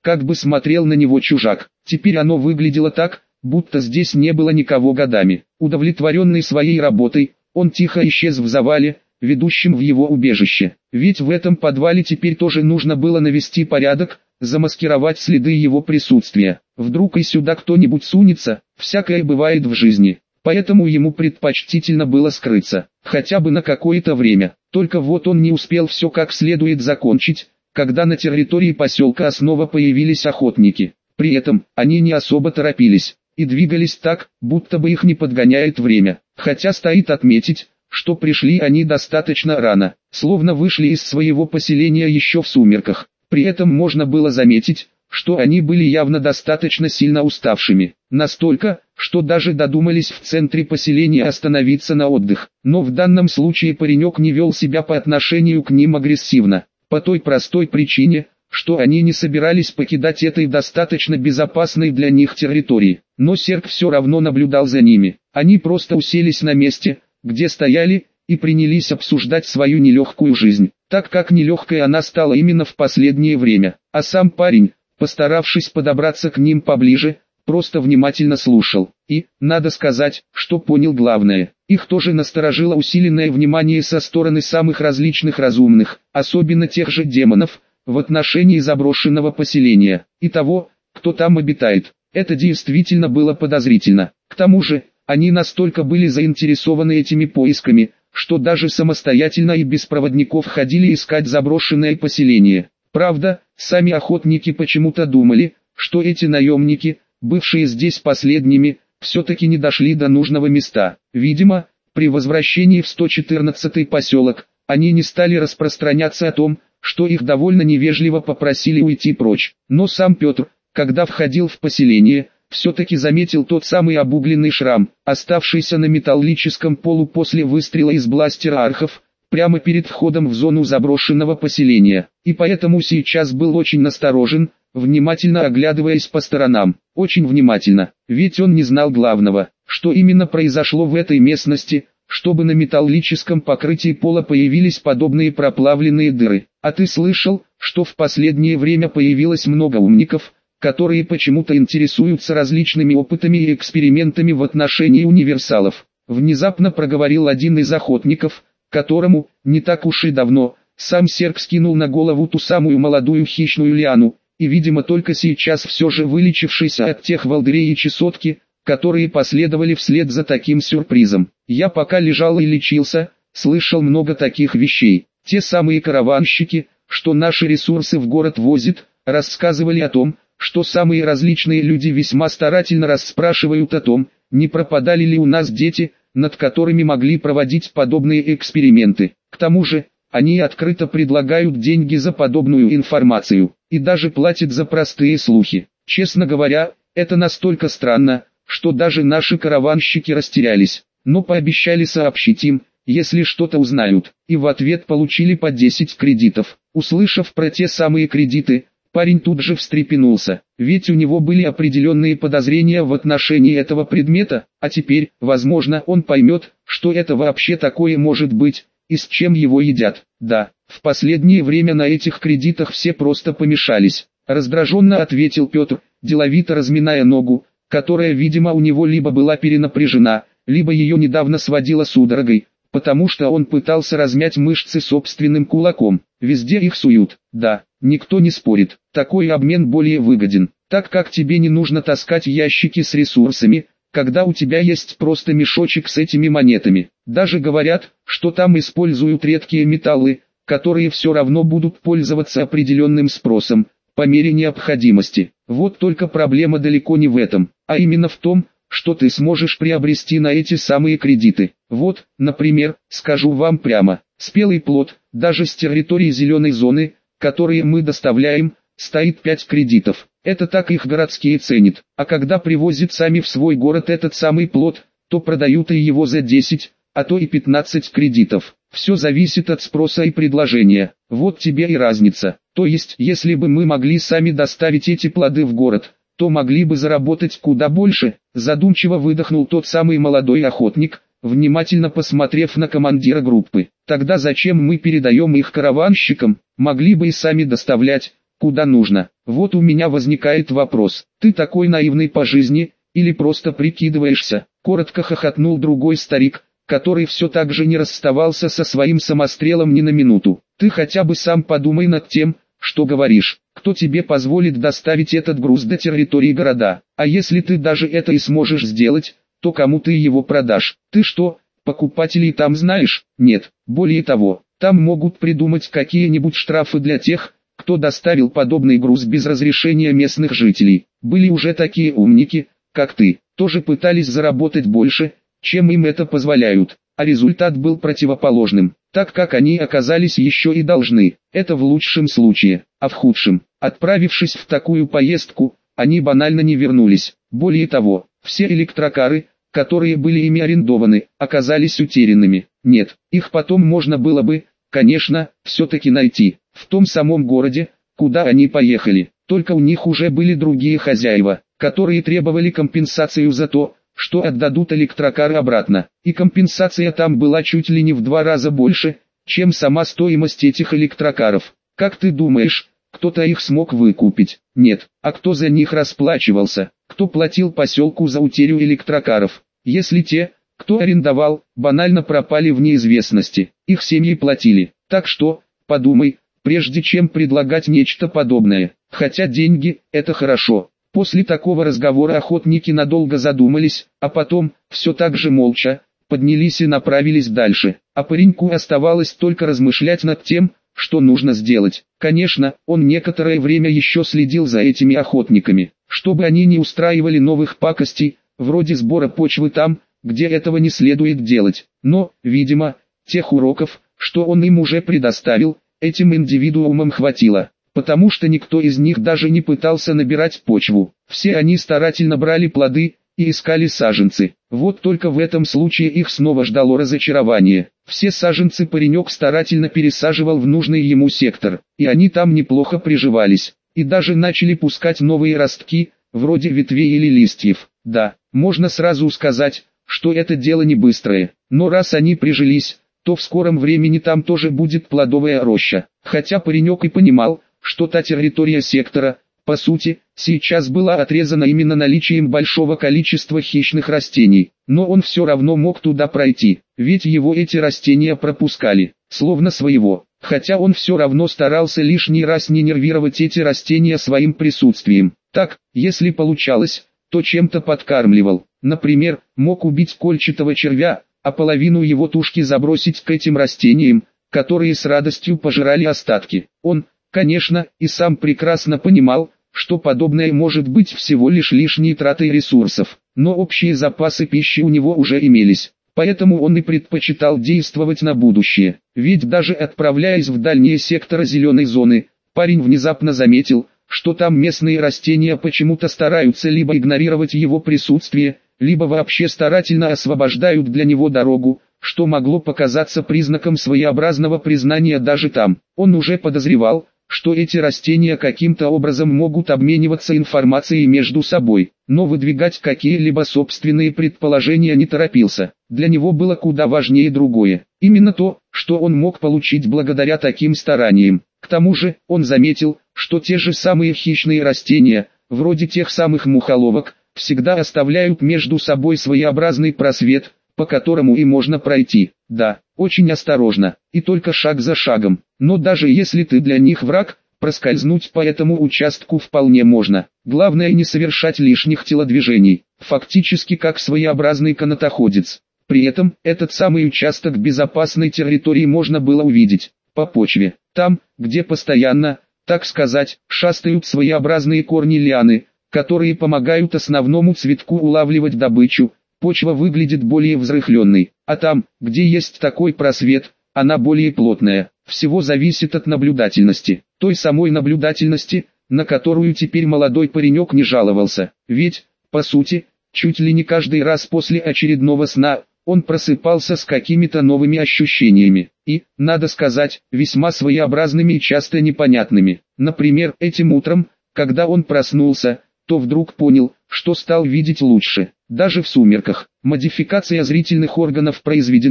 как бы смотрел на него чужак. Теперь оно выглядело так, будто здесь не было никого годами. Удовлетворенный своей работой, он тихо исчез в завале, ведущем в его убежище. Ведь в этом подвале теперь тоже нужно было навести порядок, замаскировать следы его присутствия. Вдруг и сюда кто-нибудь сунется, всякое бывает в жизни. Поэтому ему предпочтительно было скрыться, хотя бы на какое-то время. Только вот он не успел все как следует закончить, когда на территории поселка снова появились охотники. При этом, они не особо торопились, и двигались так, будто бы их не подгоняет время. Хотя стоит отметить, что пришли они достаточно рано, словно вышли из своего поселения еще в сумерках. При этом можно было заметить, что они были явно достаточно сильно уставшими. Настолько, что даже додумались в центре поселения остановиться на отдых. Но в данном случае паренек не вел себя по отношению к ним агрессивно. По той простой причине, что они не собирались покидать этой достаточно безопасной для них территории. Но Серк все равно наблюдал за ними. Они просто уселись на месте, где стояли, и принялись обсуждать свою нелегкую жизнь, так как нелегкой она стала именно в последнее время. А сам парень, постаравшись подобраться к ним поближе, просто внимательно слушал. И, надо сказать, что понял главное. Их тоже насторожило усиленное внимание со стороны самых различных разумных, особенно тех же демонов, в отношении заброшенного поселения, и того, кто там обитает. Это действительно было подозрительно. К тому же, они настолько были заинтересованы этими поисками, что даже самостоятельно и без проводников ходили искать заброшенное поселение. Правда, сами охотники почему-то думали, что эти наемники, бывшие здесь последними, все-таки не дошли до нужного места. Видимо, при возвращении в сто четырнадцатый поселок, они не стали распространяться о том, что их довольно невежливо попросили уйти прочь. Но сам Петр, когда входил в поселение, все-таки заметил тот самый обугленный шрам, оставшийся на металлическом полу после выстрела из бластера архов, прямо перед входом в зону заброшенного поселения. И поэтому сейчас был очень насторожен, внимательно оглядываясь по сторонам. Очень внимательно, ведь он не знал главного, что именно произошло в этой местности, чтобы на металлическом покрытии пола появились подобные проплавленные дыры. А ты слышал, что в последнее время появилось много умников, которые почему-то интересуются различными опытами и экспериментами в отношении универсалов. Внезапно проговорил один из охотников, которому, не так уж и давно, сам Серк скинул на голову ту самую молодую хищную лиану, и видимо только сейчас все же вылечившийся от тех волдырей и чесотки, которые последовали вслед за таким сюрпризом. Я пока лежал и лечился, слышал много таких вещей. Те самые караванщики, что наши ресурсы в город возят, рассказывали о том, что самые различные люди весьма старательно расспрашивают о том, не пропадали ли у нас дети, над которыми могли проводить подобные эксперименты. К тому же, они открыто предлагают деньги за подобную информацию, и даже платят за простые слухи. Честно говоря, это настолько странно, что даже наши караванщики растерялись, но пообещали сообщить им, если что-то узнают, и в ответ получили по десять кредитов. Услышав про те самые кредиты, парень тут же встрепенулся, ведь у него были определенные подозрения в отношении этого предмета, а теперь, возможно, он поймет, что это вообще такое может быть, и с чем его едят. Да, в последнее время на этих кредитах все просто помешались, раздраженно ответил Петр, деловито разминая ногу, которая, видимо, у него либо была перенапряжена, либо ее недавно сводила судорогой, потому что он пытался размять мышцы собственным кулаком. Везде их суют. Да, никто не спорит, такой обмен более выгоден, так как тебе не нужно таскать ящики с ресурсами, когда у тебя есть просто мешочек с этими монетами. Даже говорят, что там используют редкие металлы, которые все равно будут пользоваться определенным спросом, по мере необходимости. Вот только проблема далеко не в этом, а именно в том, что ты сможешь приобрести на эти самые кредиты. Вот, например, скажу вам прямо, спелый плод, даже с территории зеленой зоны, которые мы доставляем, стоит пять кредитов. Это так их городские ценят, а когда привозят сами в свой город этот самый плод, то продают и его за десять, а то и пятнадцать кредитов. Все зависит от спроса и предложения. Вот тебе и разница. То есть, если бы мы могли сами доставить эти плоды в город, то могли бы заработать куда больше. Задумчиво выдохнул тот самый молодой охотник, внимательно посмотрев на командира группы. Тогда зачем мы передаем их караванщикам? Могли бы и сами доставлять, куда нужно. Вот у меня возникает вопрос, ты такой наивный по жизни, или просто прикидываешься? Коротко хохотнул другой старик, который все так же не расставался со своим самострелом ни на минуту. Ты хотя бы сам подумай над тем, что говоришь. Кто тебе позволит доставить этот груз до территории города? А если ты даже это и сможешь сделать, то кому ты его продашь? Ты что, покупателей там знаешь? Нет. Более того, там могут придумать какие-нибудь штрафы для тех, кто доставил подобный груз без разрешения местных жителей. Были уже такие умники, как ты, тоже пытались заработать больше, чем им это позволяют, а результат был противоположным, так как они оказались еще и должны. Это в лучшем случае, а в худшем, отправившись в такую поездку, они банально не вернулись. Более того, все электрокары, которые были ими арендованы, оказались утерянными. Нет, их потом можно было бы, конечно, все-таки найти, в том самом городе, куда они поехали, только у них уже были другие хозяева, которые требовали компенсацию за то, что отдадут электрокары обратно, и компенсация там была чуть ли не в два раза больше, чем сама стоимость этих электрокаров. Как ты думаешь, кто-то их смог выкупить? Нет. А кто за них расплачивался? Кто платил поселку за утерю электрокаров? Если те, кто арендовал, банально пропали в неизвестности, их семьи платили. Так что, подумай, прежде чем предлагать нечто подобное. Хотя деньги – это хорошо. После такого разговора охотники надолго задумались, а потом, все так же молча, поднялись и направились дальше. А пареньку оставалось только размышлять над тем, что нужно сделать. Конечно, он некоторое время еще следил за этими охотниками, чтобы они не устраивали новых пакостей, вроде сбора почвы там, где этого не следует делать. Но, видимо, тех уроков, что он им уже предоставил, этим индивидуумам хватило. Потому что никто из них даже не пытался набирать почву. Все они старательно брали плоды и искали саженцы. Вот только в этом случае их снова ждало разочарование. Все саженцы паренек старательно пересаживал в нужный ему сектор, и они там неплохо приживались, и даже начали пускать новые ростки, вроде ветвей или листьев. Да, можно сразу сказать, что это дело не быстрое, но раз они прижились, то в скором времени там тоже будет плодовая роща. Хотя паренек и понимал, что та территория сектора, по сути, сейчас была отрезана именно наличием большого количества хищных растений, но он все равно мог туда пройти, ведь его эти растения пропускали, словно своего, хотя он все равно старался лишний раз не нервировать эти растения своим присутствием. Так, если получалось, то чем-то подкармливал, например, мог убить кольчатого червя, а половину его тушки забросить к этим растениям, которые с радостью пожирали остатки. Он, конечно, и сам прекрасно понимал, что подобное может быть всего лишь лишней тратой ресурсов, но общие запасы пищи у него уже имелись, поэтому он и предпочитал действовать на будущее, ведь даже отправляясь в дальние секторы зеленой зоны, парень внезапно заметил, что там местные растения почему-то стараются либо игнорировать его присутствие, либо вообще старательно освобождают для него дорогу, что могло показаться признаком своеобразного признания даже там. Он уже подозревал, что эти растения каким-то образом могут обмениваться информацией между собой, но выдвигать какие-либо собственные предположения не торопился. Для него было куда важнее другое, именно то, что он мог получить благодаря таким стараниям. К тому же, он заметил, что те же самые хищные растения, вроде тех самых мухоловок, всегда оставляют между собой своеобразный просвет, по которому и можно пройти. Да, очень осторожно, и только шаг за шагом, но даже если ты для них враг, проскользнуть по этому участку вполне можно. Главное не совершать лишних телодвижений, фактически как своеобразный канатоходец. При этом, этот самый участок безопасной территории можно было увидеть по почве. Там, где постоянно, так сказать, шастают своеобразные корни лианы, которые помогают основному цветку улавливать добычу, почва выглядит более взрыхленной, а там, где есть такой просвет, она более плотная. Всего зависит от наблюдательности, той самой наблюдательности, на которую теперь молодой паренек не жаловался. Ведь, по сути, чуть ли не каждый раз после очередного сна, он просыпался с какими-то новыми ощущениями, и, надо сказать, весьма своеобразными и часто непонятными. Например, этим утром, когда он проснулся, то вдруг понял, что стал видеть лучше. Даже в сумерках. Модификация зрительных органов произведена,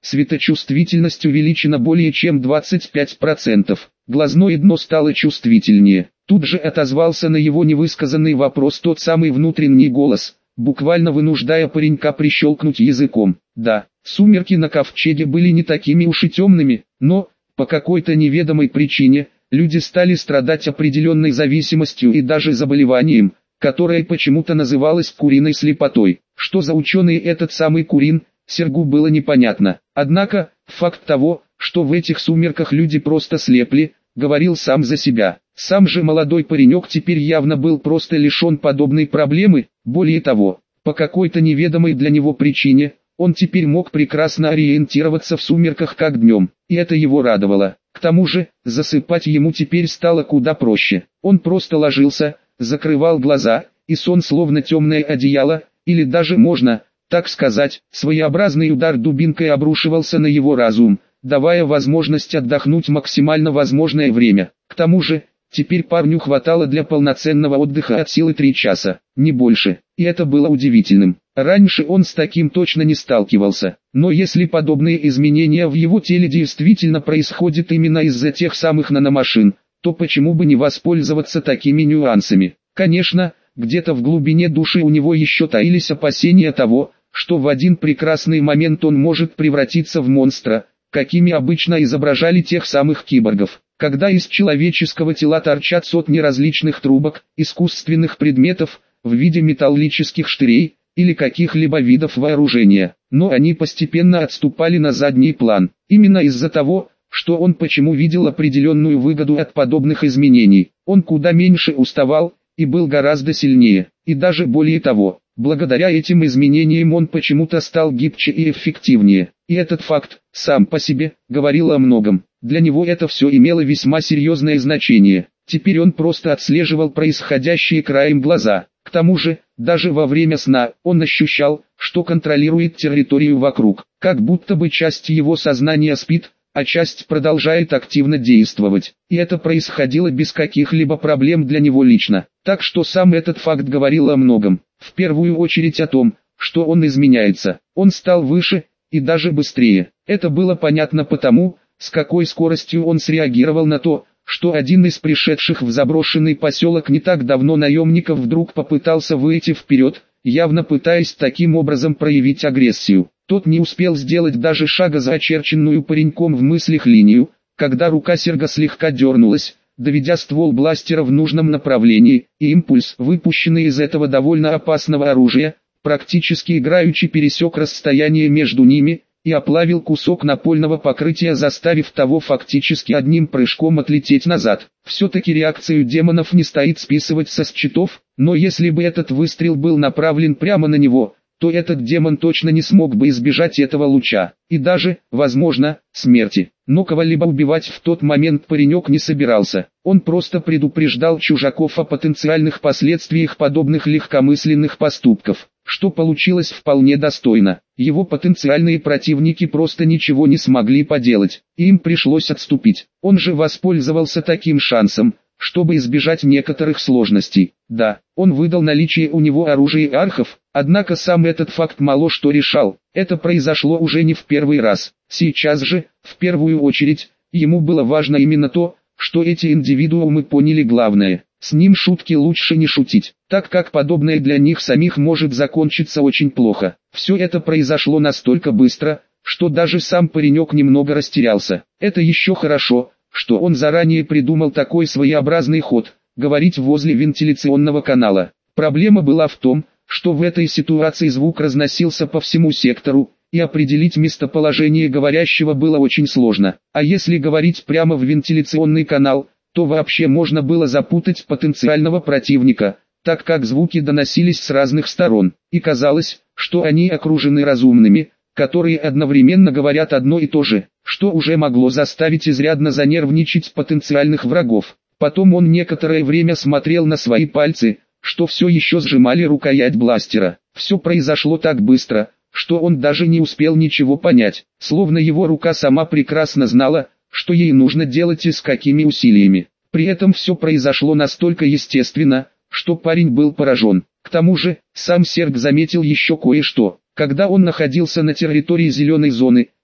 светочувствительность увеличена более чем двадцать пять процентов. Глазное дно стало чувствительнее. Тут же отозвался на его невысказанный вопрос тот самый внутренний голос, буквально вынуждая паренька прищелкнуть языком. Да, сумерки на ковчеге были не такими уж и темными, но, по какой-то неведомой причине, люди стали страдать определенной зависимостью и даже заболеванием, которое почему-то называлось куриной слепотой. Что за ученый этот самый Курин, Сергу было непонятно. Однако, факт того, что в этих сумерках люди просто слепли, говорил сам за себя. Сам же молодой паренек теперь явно был просто лишен подобной проблемы. Более того, по какой-то неведомой для него причине, он теперь мог прекрасно ориентироваться в сумерках как днем, и это его радовало. К тому же, засыпать ему теперь стало куда проще. Он просто ложился, закрывал глаза, и сон словно темное одеяло, или даже можно, так сказать, своеобразный удар дубинкой обрушивался на его разум, давая возможность отдохнуть максимально возможное время. К тому же, теперь парню хватало для полноценного отдыха от силы три часа, не больше, и это было удивительным. Раньше он с таким точно не сталкивался, но если подобные изменения в его теле действительно происходят именно из-за тех самых наномашин, то почему бы не воспользоваться такими нюансами? Конечно, где-то в глубине души у него еще таились опасения того, что в один прекрасный момент он может превратиться в монстра, какими обычно изображали тех самых киборгов, когда из человеческого тела торчат сотни различных трубок, искусственных предметов, в виде металлических штырей, или каких-либо видов вооружения. Но они постепенно отступали на задний план, именно из-за того, что он почему видел определенную выгоду от подобных изменений. Он куда меньше уставал, и был гораздо сильнее, и даже более того, благодаря этим изменениям он почему-то стал гибче и эффективнее. И этот факт, сам по себе, говорил о многом. Для него это все имело весьма серьезное значение. Теперь он просто отслеживал происходящее краем глаза. К тому же, даже во время сна, он ощущал, что контролирует территорию вокруг, как будто бы часть его сознания спит, а часть продолжает активно действовать. И это происходило без каких-либо проблем для него лично. Так что сам этот факт говорил о многом. В первую очередь о том, что он изменяется. Он стал выше, и даже быстрее. Это было понятно потому, с какой скоростью он среагировал на то, что один из пришедших в заброшенный поселок не так давно наемников вдруг попытался выйти вперед, явно пытаясь таким образом проявить агрессию. Тот не успел сделать даже шага за очерченную пареньком в мыслях линию, когда рука Серга слегка дернулась, доведя ствол бластера в нужном направлении, и импульс, выпущенный из этого довольно опасного оружия, практически играючи пересек расстояние между ними, и оплавил кусок напольного покрытия, заставив того фактически одним прыжком отлететь назад. Все-таки реакцию демонов не стоит списывать со счетов, но если бы этот выстрел был направлен прямо на него, то этот демон точно не смог бы избежать этого луча, и даже, возможно, смерти. Но кого-либо убивать в тот момент паренек не собирался, он просто предупреждал чужаков о потенциальных последствиях подобных легкомысленных поступков, что получилось вполне достойно. Его потенциальные противники просто ничего не смогли поделать, и им пришлось отступить. Он же воспользовался таким шансом, чтобы избежать некоторых сложностей. Да, он выдал наличие у него оружия архов, однако сам этот факт мало что решал. Это произошло уже не в первый раз. Сейчас же, в первую очередь, ему было важно именно то, что эти индивидуумы поняли главное. С ним шутки лучше не шутить, так как подобное для них самих может закончиться очень плохо. Все это произошло настолько быстро, что даже сам паренек немного растерялся. Это еще хорошо, что он заранее придумал такой своеобразный ход, говорить возле вентиляционного канала. Проблема была в том, что в этой ситуации звук разносился по всему сектору, и определить местоположение говорящего было очень сложно. А если говорить прямо в вентиляционный канал, то вообще можно было запутать потенциального противника, так как звуки доносились с разных сторон, и казалось, что они окружены разумными, которые одновременно говорят одно и то же, что уже могло заставить изрядно занервничать потенциальных врагов. Потом он некоторое время смотрел на свои пальцы, что все еще сжимали рукоять бластера. Все произошло так быстро, что он даже не успел ничего понять, словно его рука сама прекрасно знала, что ей нужно делать и с какими усилиями. При этом все произошло настолько естественно, что парень был поражен. К тому же, сам Серг заметил еще кое-что. Когда он находился на территории зеленой зоны,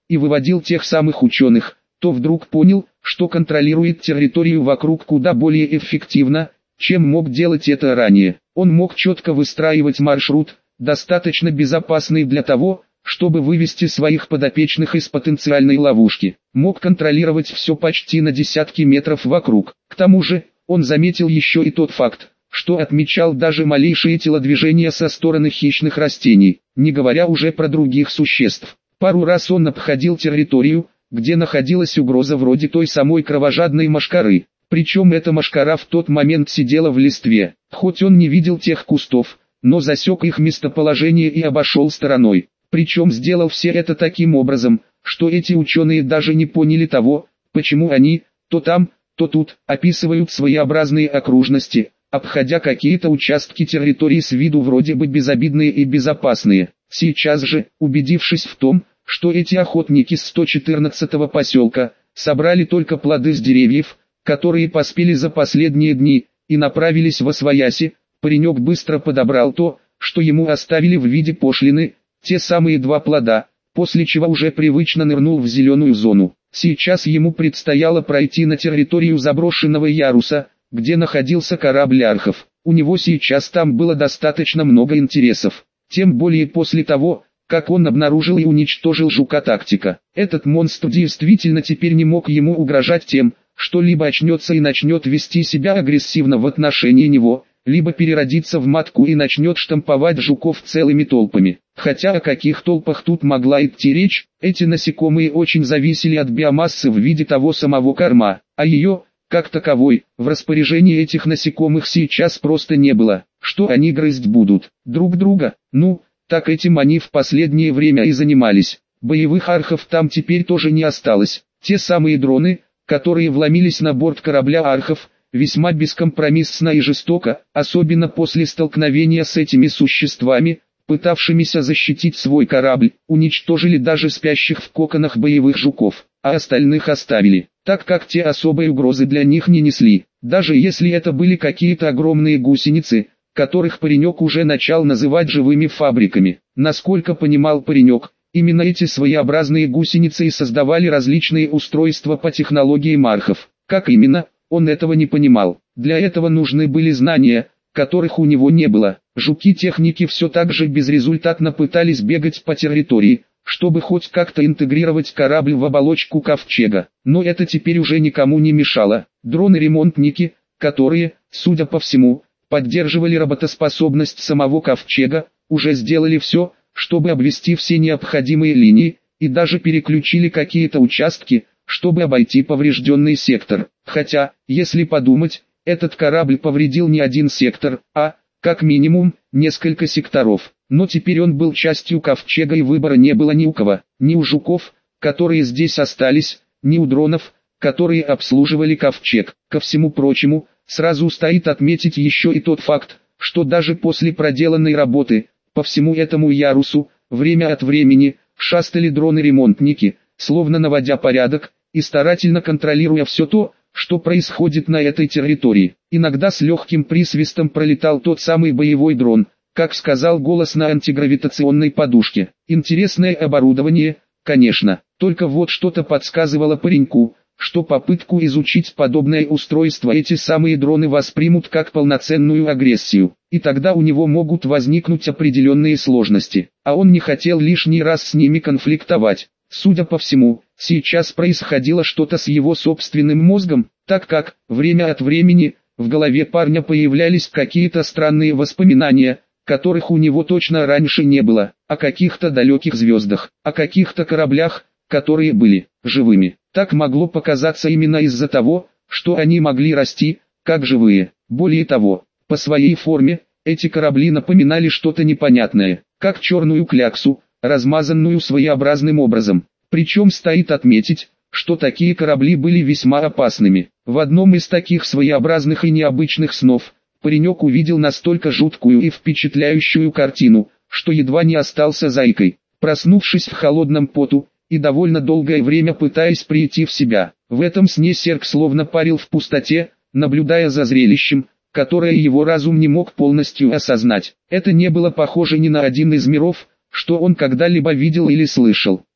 и выводил тех самых ученых, то вдруг понял, что контролирует территорию вокруг куда более эффективно, чем мог делать это ранее. Он мог четко выстраивать маршрут, достаточно безопасный для того, чтобы вывести своих подопечных из потенциальной ловушки. Мог контролировать все почти на десятки метров вокруг. К тому же, он заметил еще и тот факт, что отмечал даже малейшие телодвижения со стороны хищных растений, не говоря уже про других существ. Пару раз он обходил территорию, где находилась угроза вроде той самой кровожадной мошкары. Причем эта мошкара в тот момент сидела в листве. Хоть он не видел тех кустов, но засек их местоположение и обошел стороной. Причем сделал все это таким образом, что эти ученые даже не поняли того, почему они, то там, то тут, описывают своеобразные окружности, обходя какие-то участки территории с виду вроде бы безобидные и безопасные. Сейчас же, убедившись в том, что эти охотники с сто четырнадцатого поселка собрали только плоды с деревьев, которые поспели за последние дни, и направились во свояси, паренек быстро подобрал то, что ему оставили в виде пошлины, те самые два плода, после чего уже привычно нырнул в зеленую зону. Сейчас ему предстояло пройти на территорию заброшенного яруса, где находился корабль архов. У него сейчас там было достаточно много интересов, тем более после того, как он обнаружил и уничтожил жука-тактика. Этот монстр действительно теперь не мог ему угрожать тем, что либо очнется и начнет вести себя агрессивно в отношении него, либо переродится в матку и начнет штамповать жуков целыми толпами. Хотя о каких толпах тут могла идти речь, эти насекомые очень зависели от биомассы в виде того самого корма, а ее, как таковой, в распоряжении этих насекомых сейчас просто не было. Что они грызть будут? Друг друга? Ну, так этим они в последнее время и занимались. Боевых архов там теперь тоже не осталось. Те самые дроны, которые вломились на борт корабля архов, весьма бескомпромиссно и жестоко, особенно после столкновения с этими существами, пытавшимися защитить свой корабль, уничтожили даже спящих в коконах боевых жуков, а остальных оставили, так как те особой угрозы для них не несли. Даже если это были какие-то огромные гусеницы, которых паренек уже начал называть живыми фабриками. Насколько понимал паренек, именно эти своеобразные гусеницы и создавали различные устройства по технологии архов. Как именно, он этого не понимал. Для этого нужны были знания, которых у него не было. Жуки-техники все так же безрезультатно пытались бегать по территории, чтобы хоть как-то интегрировать корабль в оболочку ковчега. Но это теперь уже никому не мешало. Дроны-ремонтники, которые, судя по всему, поддерживали работоспособность самого ковчега, уже сделали все, чтобы обвести все необходимые линии, и даже переключили какие-то участки, чтобы обойти поврежденный сектор. Хотя, если подумать, этот корабль повредил не один сектор, а, как минимум, несколько секторов. Но теперь он был частью ковчега и выбора не было ни у кого, ни у жуков, которые здесь остались, ни у дронов, которые обслуживали ковчег. Ко всему прочему, сразу стоит отметить еще и тот факт, что даже после проделанной работы, по всему этому ярусу, время от времени, шастали дроны-ремонтники, словно наводя порядок, и старательно контролируя все то, что происходит на этой территории. Иногда с легким присвистом пролетал тот самый боевой дрон, как сказал голос на антигравитационной подушке. Интересное оборудование, конечно, только вот что-то подсказывало пареньку, что попытку изучить подобное устройство эти самые дроны воспримут как полноценную агрессию, и тогда у него могут возникнуть определенные сложности, а он не хотел лишний раз с ними конфликтовать. Судя по всему, сейчас происходило что-то с его собственным мозгом, так как, время от времени, в голове парня появлялись какие-то странные воспоминания, которых у него точно раньше не было, о каких-то далеких звездах, о каких-то кораблях, которые были живыми. Так могло показаться именно из-за того, что они могли расти, как живые. Более того, по своей форме, эти корабли напоминали что-то непонятное, как черную кляксу, размазанную своеобразным образом. Причем стоит отметить, что такие корабли были весьма опасными. В одном из таких своеобразных и необычных снов, паренек увидел настолько жуткую и впечатляющую картину, что едва не остался зайкой. Проснувшись в холодном поту, и довольно долгое время пытаясь прийти в себя, в этом сне Серк словно парил в пустоте, наблюдая за зрелищем, которое его разум не мог полностью осознать. Это не было похоже ни на один из миров, что он когда-либо видел или слышал.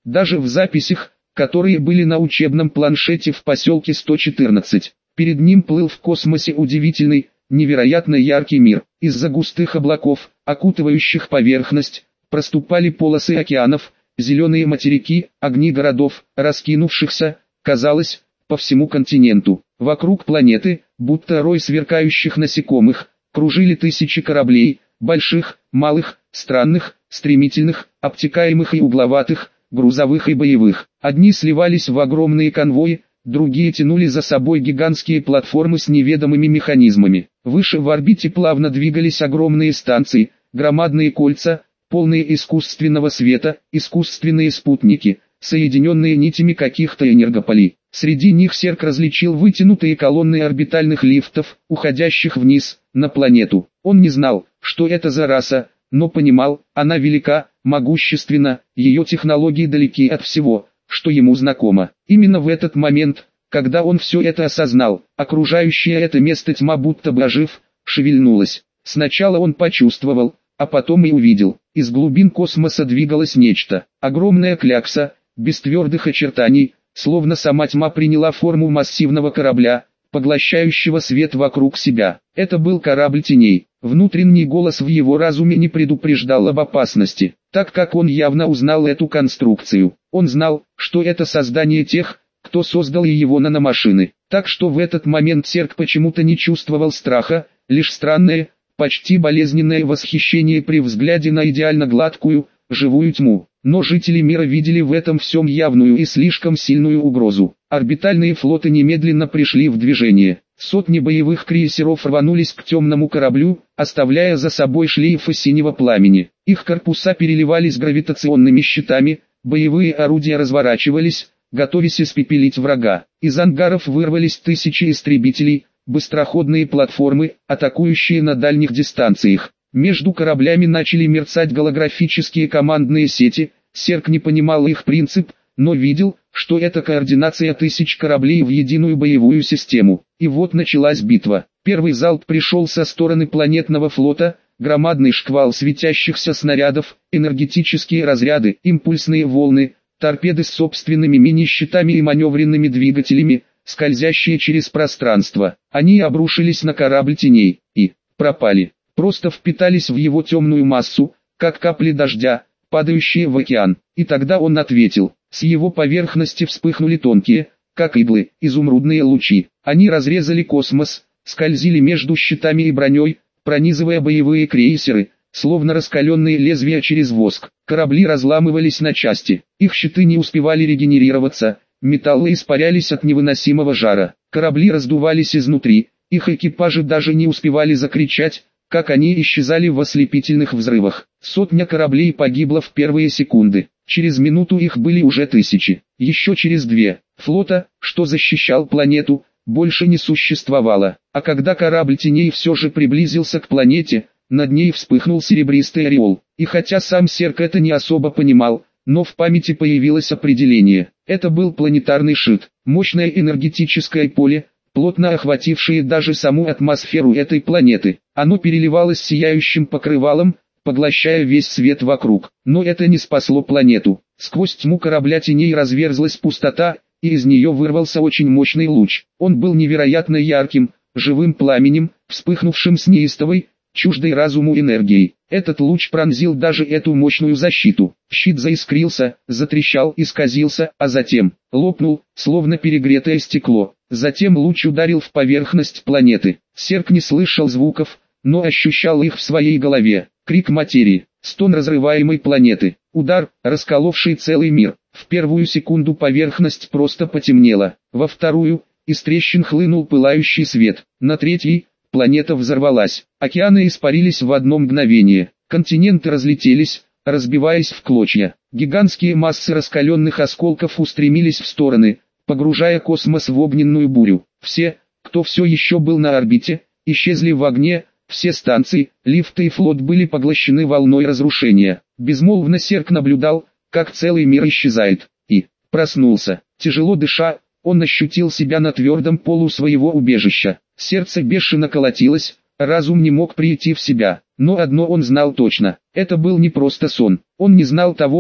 даже в записях, которые были на учебном планшете в поселке сто четырнадцать. Перед ним плыл в космосе удивительный, невероятно яркий мир. Из-за густых облаков, окутывающих поверхность, проступали полосы океанов, зеленые материки, огни городов, раскинувшихся, казалось, по всему континенту. Вокруг планеты, будто рой сверкающих насекомых, кружили тысячи кораблей, больших, малых, странных, стремительных, обтекаемых и угловатых, грузовых и боевых. Одни сливались в огромные конвои, другие тянули за собой гигантские платформы с неведомыми механизмами. Выше в орбите плавно двигались огромные станции, громадные кольца, полные искусственного света, искусственные спутники, соединенные нитями каких-то энергополей. Среди них Серк различил вытянутые колонны орбитальных лифтов, уходящих вниз, на планету. Он не знал, что это за раса, но понимал, она велика, могущественна, ее технологии далеки от всего, что ему знакомо. Именно в этот момент, когда он все это осознал, окружающая это место тьма будто бы ожив, шевельнулась. Сначала он почувствовал, а потом и увидел. Из глубин космоса двигалось нечто. Огромная клякса, без твердых очертаний, словно сама тьма приняла форму массивного корабля, поглощающего свет вокруг себя. Это был корабль теней. Внутренний голос в его разуме не предупреждал об опасности, так как он явно узнал эту конструкцию. Он знал, что это создание тех, кто создал и его наномашины. Так что в этот момент Серк почему-то не чувствовал страха, лишь странное, почти болезненное восхищение при взгляде на идеально гладкую, живую тьму. Но жители мира видели в этом всем явную и слишком сильную угрозу. Орбитальные флоты немедленно пришли в движение. Сотни боевых крейсеров рванулись к темному кораблю, оставляя за собой шлейфы синего пламени. Их корпуса переливались гравитационными щитами, боевые орудия разворачивались, готовясь испепелить врага. Из ангаров вырвались тысячи истребителей, быстроходные платформы, атакующие на дальних дистанциях. Между кораблями начали мерцать голографические командные сети. Серк не понимал их принцип, но видел, что это координация тысяч кораблей в единую боевую систему. И вот началась битва. Первый залп пришел со стороны планетного флота, громадный шквал светящихся снарядов, энергетические разряды, импульсные волны, торпеды с собственными мини-щитами и маневренными двигателями, скользящие через пространство. Они обрушились на корабль теней и пропали. Просто впитались в его темную массу, как капли дождя, падающие в океан. И тогда он ответил. С его поверхности вспыхнули тонкие, как иглы, изумрудные лучи. Они разрезали космос, скользили между щитами и броней, пронизывая боевые крейсеры, словно раскаленные лезвия через воск. Корабли разламывались на части. Их щиты не успевали регенерироваться, металлы испарялись от невыносимого жара. Корабли раздувались изнутри, их экипажи даже не успевали закричать, как они исчезали в ослепительных взрывах. Сотня кораблей погибла в первые секунды. Через минуту их были уже тысячи. Еще через две. Флота, что защищал планету, больше не существовало. А когда корабль теней все же приблизился к планете, над ней вспыхнул серебристый ореол. И хотя сам Серк это не особо понимал, но в памяти появилось определение. Это был планетарный щит. Мощное энергетическое поле, плотно охватившее даже саму атмосферу этой планеты. Оно переливалось сияющим покрывалом, поглощая весь свет вокруг. Но это не спасло планету. Сквозь тьму корабля теней разверзлась пустота, и из нее вырвался очень мощный луч. Он был невероятно ярким, живым пламенем, вспыхнувшим с неистовой, чуждой разуму энергией. Этот луч пронзил даже эту мощную защиту. Щит заискрился, затрещал, исказился, а затем лопнул, словно перегретое стекло. Затем луч ударил в поверхность планеты. Серк не слышал звуков, но ощущал их в своей голове. Крик материи, стон разрываемой планеты, удар, расколовший целый мир. В первую секунду поверхность просто потемнела. Во вторую, из трещин хлынул пылающий свет. На третьей, планета взорвалась. Океаны испарились в одно мгновение. Континенты разлетелись, разбиваясь в клочья. Гигантские массы раскаленных осколков устремились в стороны, погружая космос в огненную бурю. Все, кто все еще был на орбите, исчезли в огне. Все станции, лифты и флот были поглощены волной разрушения. Безмолвно Серк наблюдал, как целый мир исчезает, и проснулся. Тяжело дыша, он ощутил себя на твердом полу своего убежища. Сердце бешено колотилось, разум не мог прийти в себя. Но одно он знал точно, это был не просто сон. Он не знал того,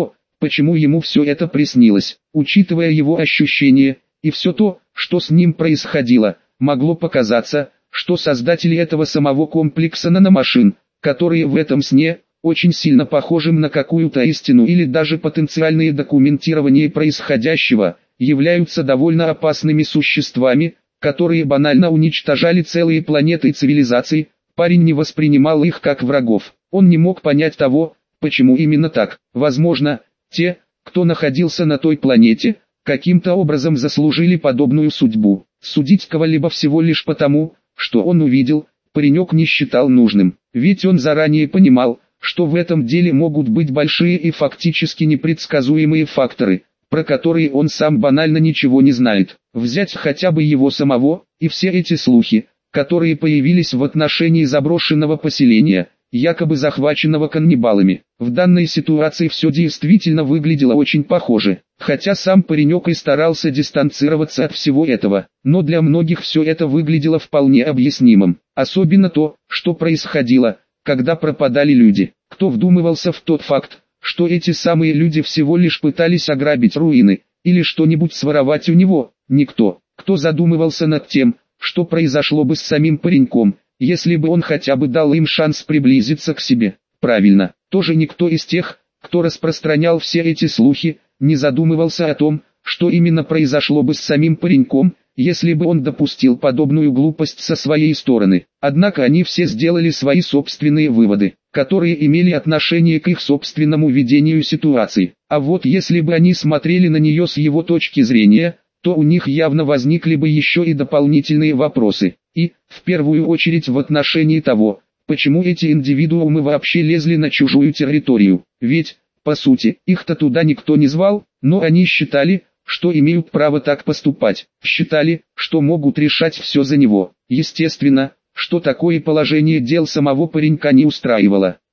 почему ему все это приснилось. Учитывая его ощущения, и все то, что с ним происходило, могло показаться, что создатели этого самого комплекса наномашин, которые в этом сне, очень сильно похожим на какую-то истину или даже потенциальное документирование происходящего, являются довольно опасными существами, которые банально уничтожали целые планеты и цивилизации. Парень не воспринимал их как врагов. Он не мог понять того, почему именно так. Возможно, те, кто находился на той планете, каким-то образом заслужили подобную судьбу. Судить кого-либо всего лишь потому, что он увидел, паренек не считал нужным. Ведь он заранее понимал, что в этом деле могут быть большие и фактически непредсказуемые факторы, про которые он сам банально ничего не знает. Взять хотя бы его самого, и все эти слухи, которые появились в отношении заброшенного поселения, якобы захваченного каннибалами. В данной ситуации все действительно выглядело очень похоже, хотя сам паренек и старался дистанцироваться от всего этого, но для многих все это выглядело вполне объяснимым. Особенно то, что происходило, когда пропадали люди. Кто вдумывался в тот факт, что эти самые люди всего лишь пытались ограбить руины, или что-нибудь своровать у него? Никто. Кто задумывался над тем, что произошло бы с самим пареньком, если бы он хотя бы дал им шанс приблизиться к себе? Правильно, тоже никто из тех, кто распространял все эти слухи, не задумывался о том, что именно произошло бы с самим пареньком, если бы он допустил подобную глупость со своей стороны. Однако они все сделали свои собственные выводы, которые имели отношение к их собственному видению ситуации. А вот если бы они смотрели на нее с его точки зрения, то у них явно возникли бы еще и дополнительные вопросы. И, в первую очередь в отношении того, почему эти индивидуумы вообще лезли на чужую территорию. Ведь, по сути, их-то туда никто не звал, но они считали, что имеют право так поступать. Считали, что могут решать все за него. Естественно, что такое положение дел самого паренька не устраивало.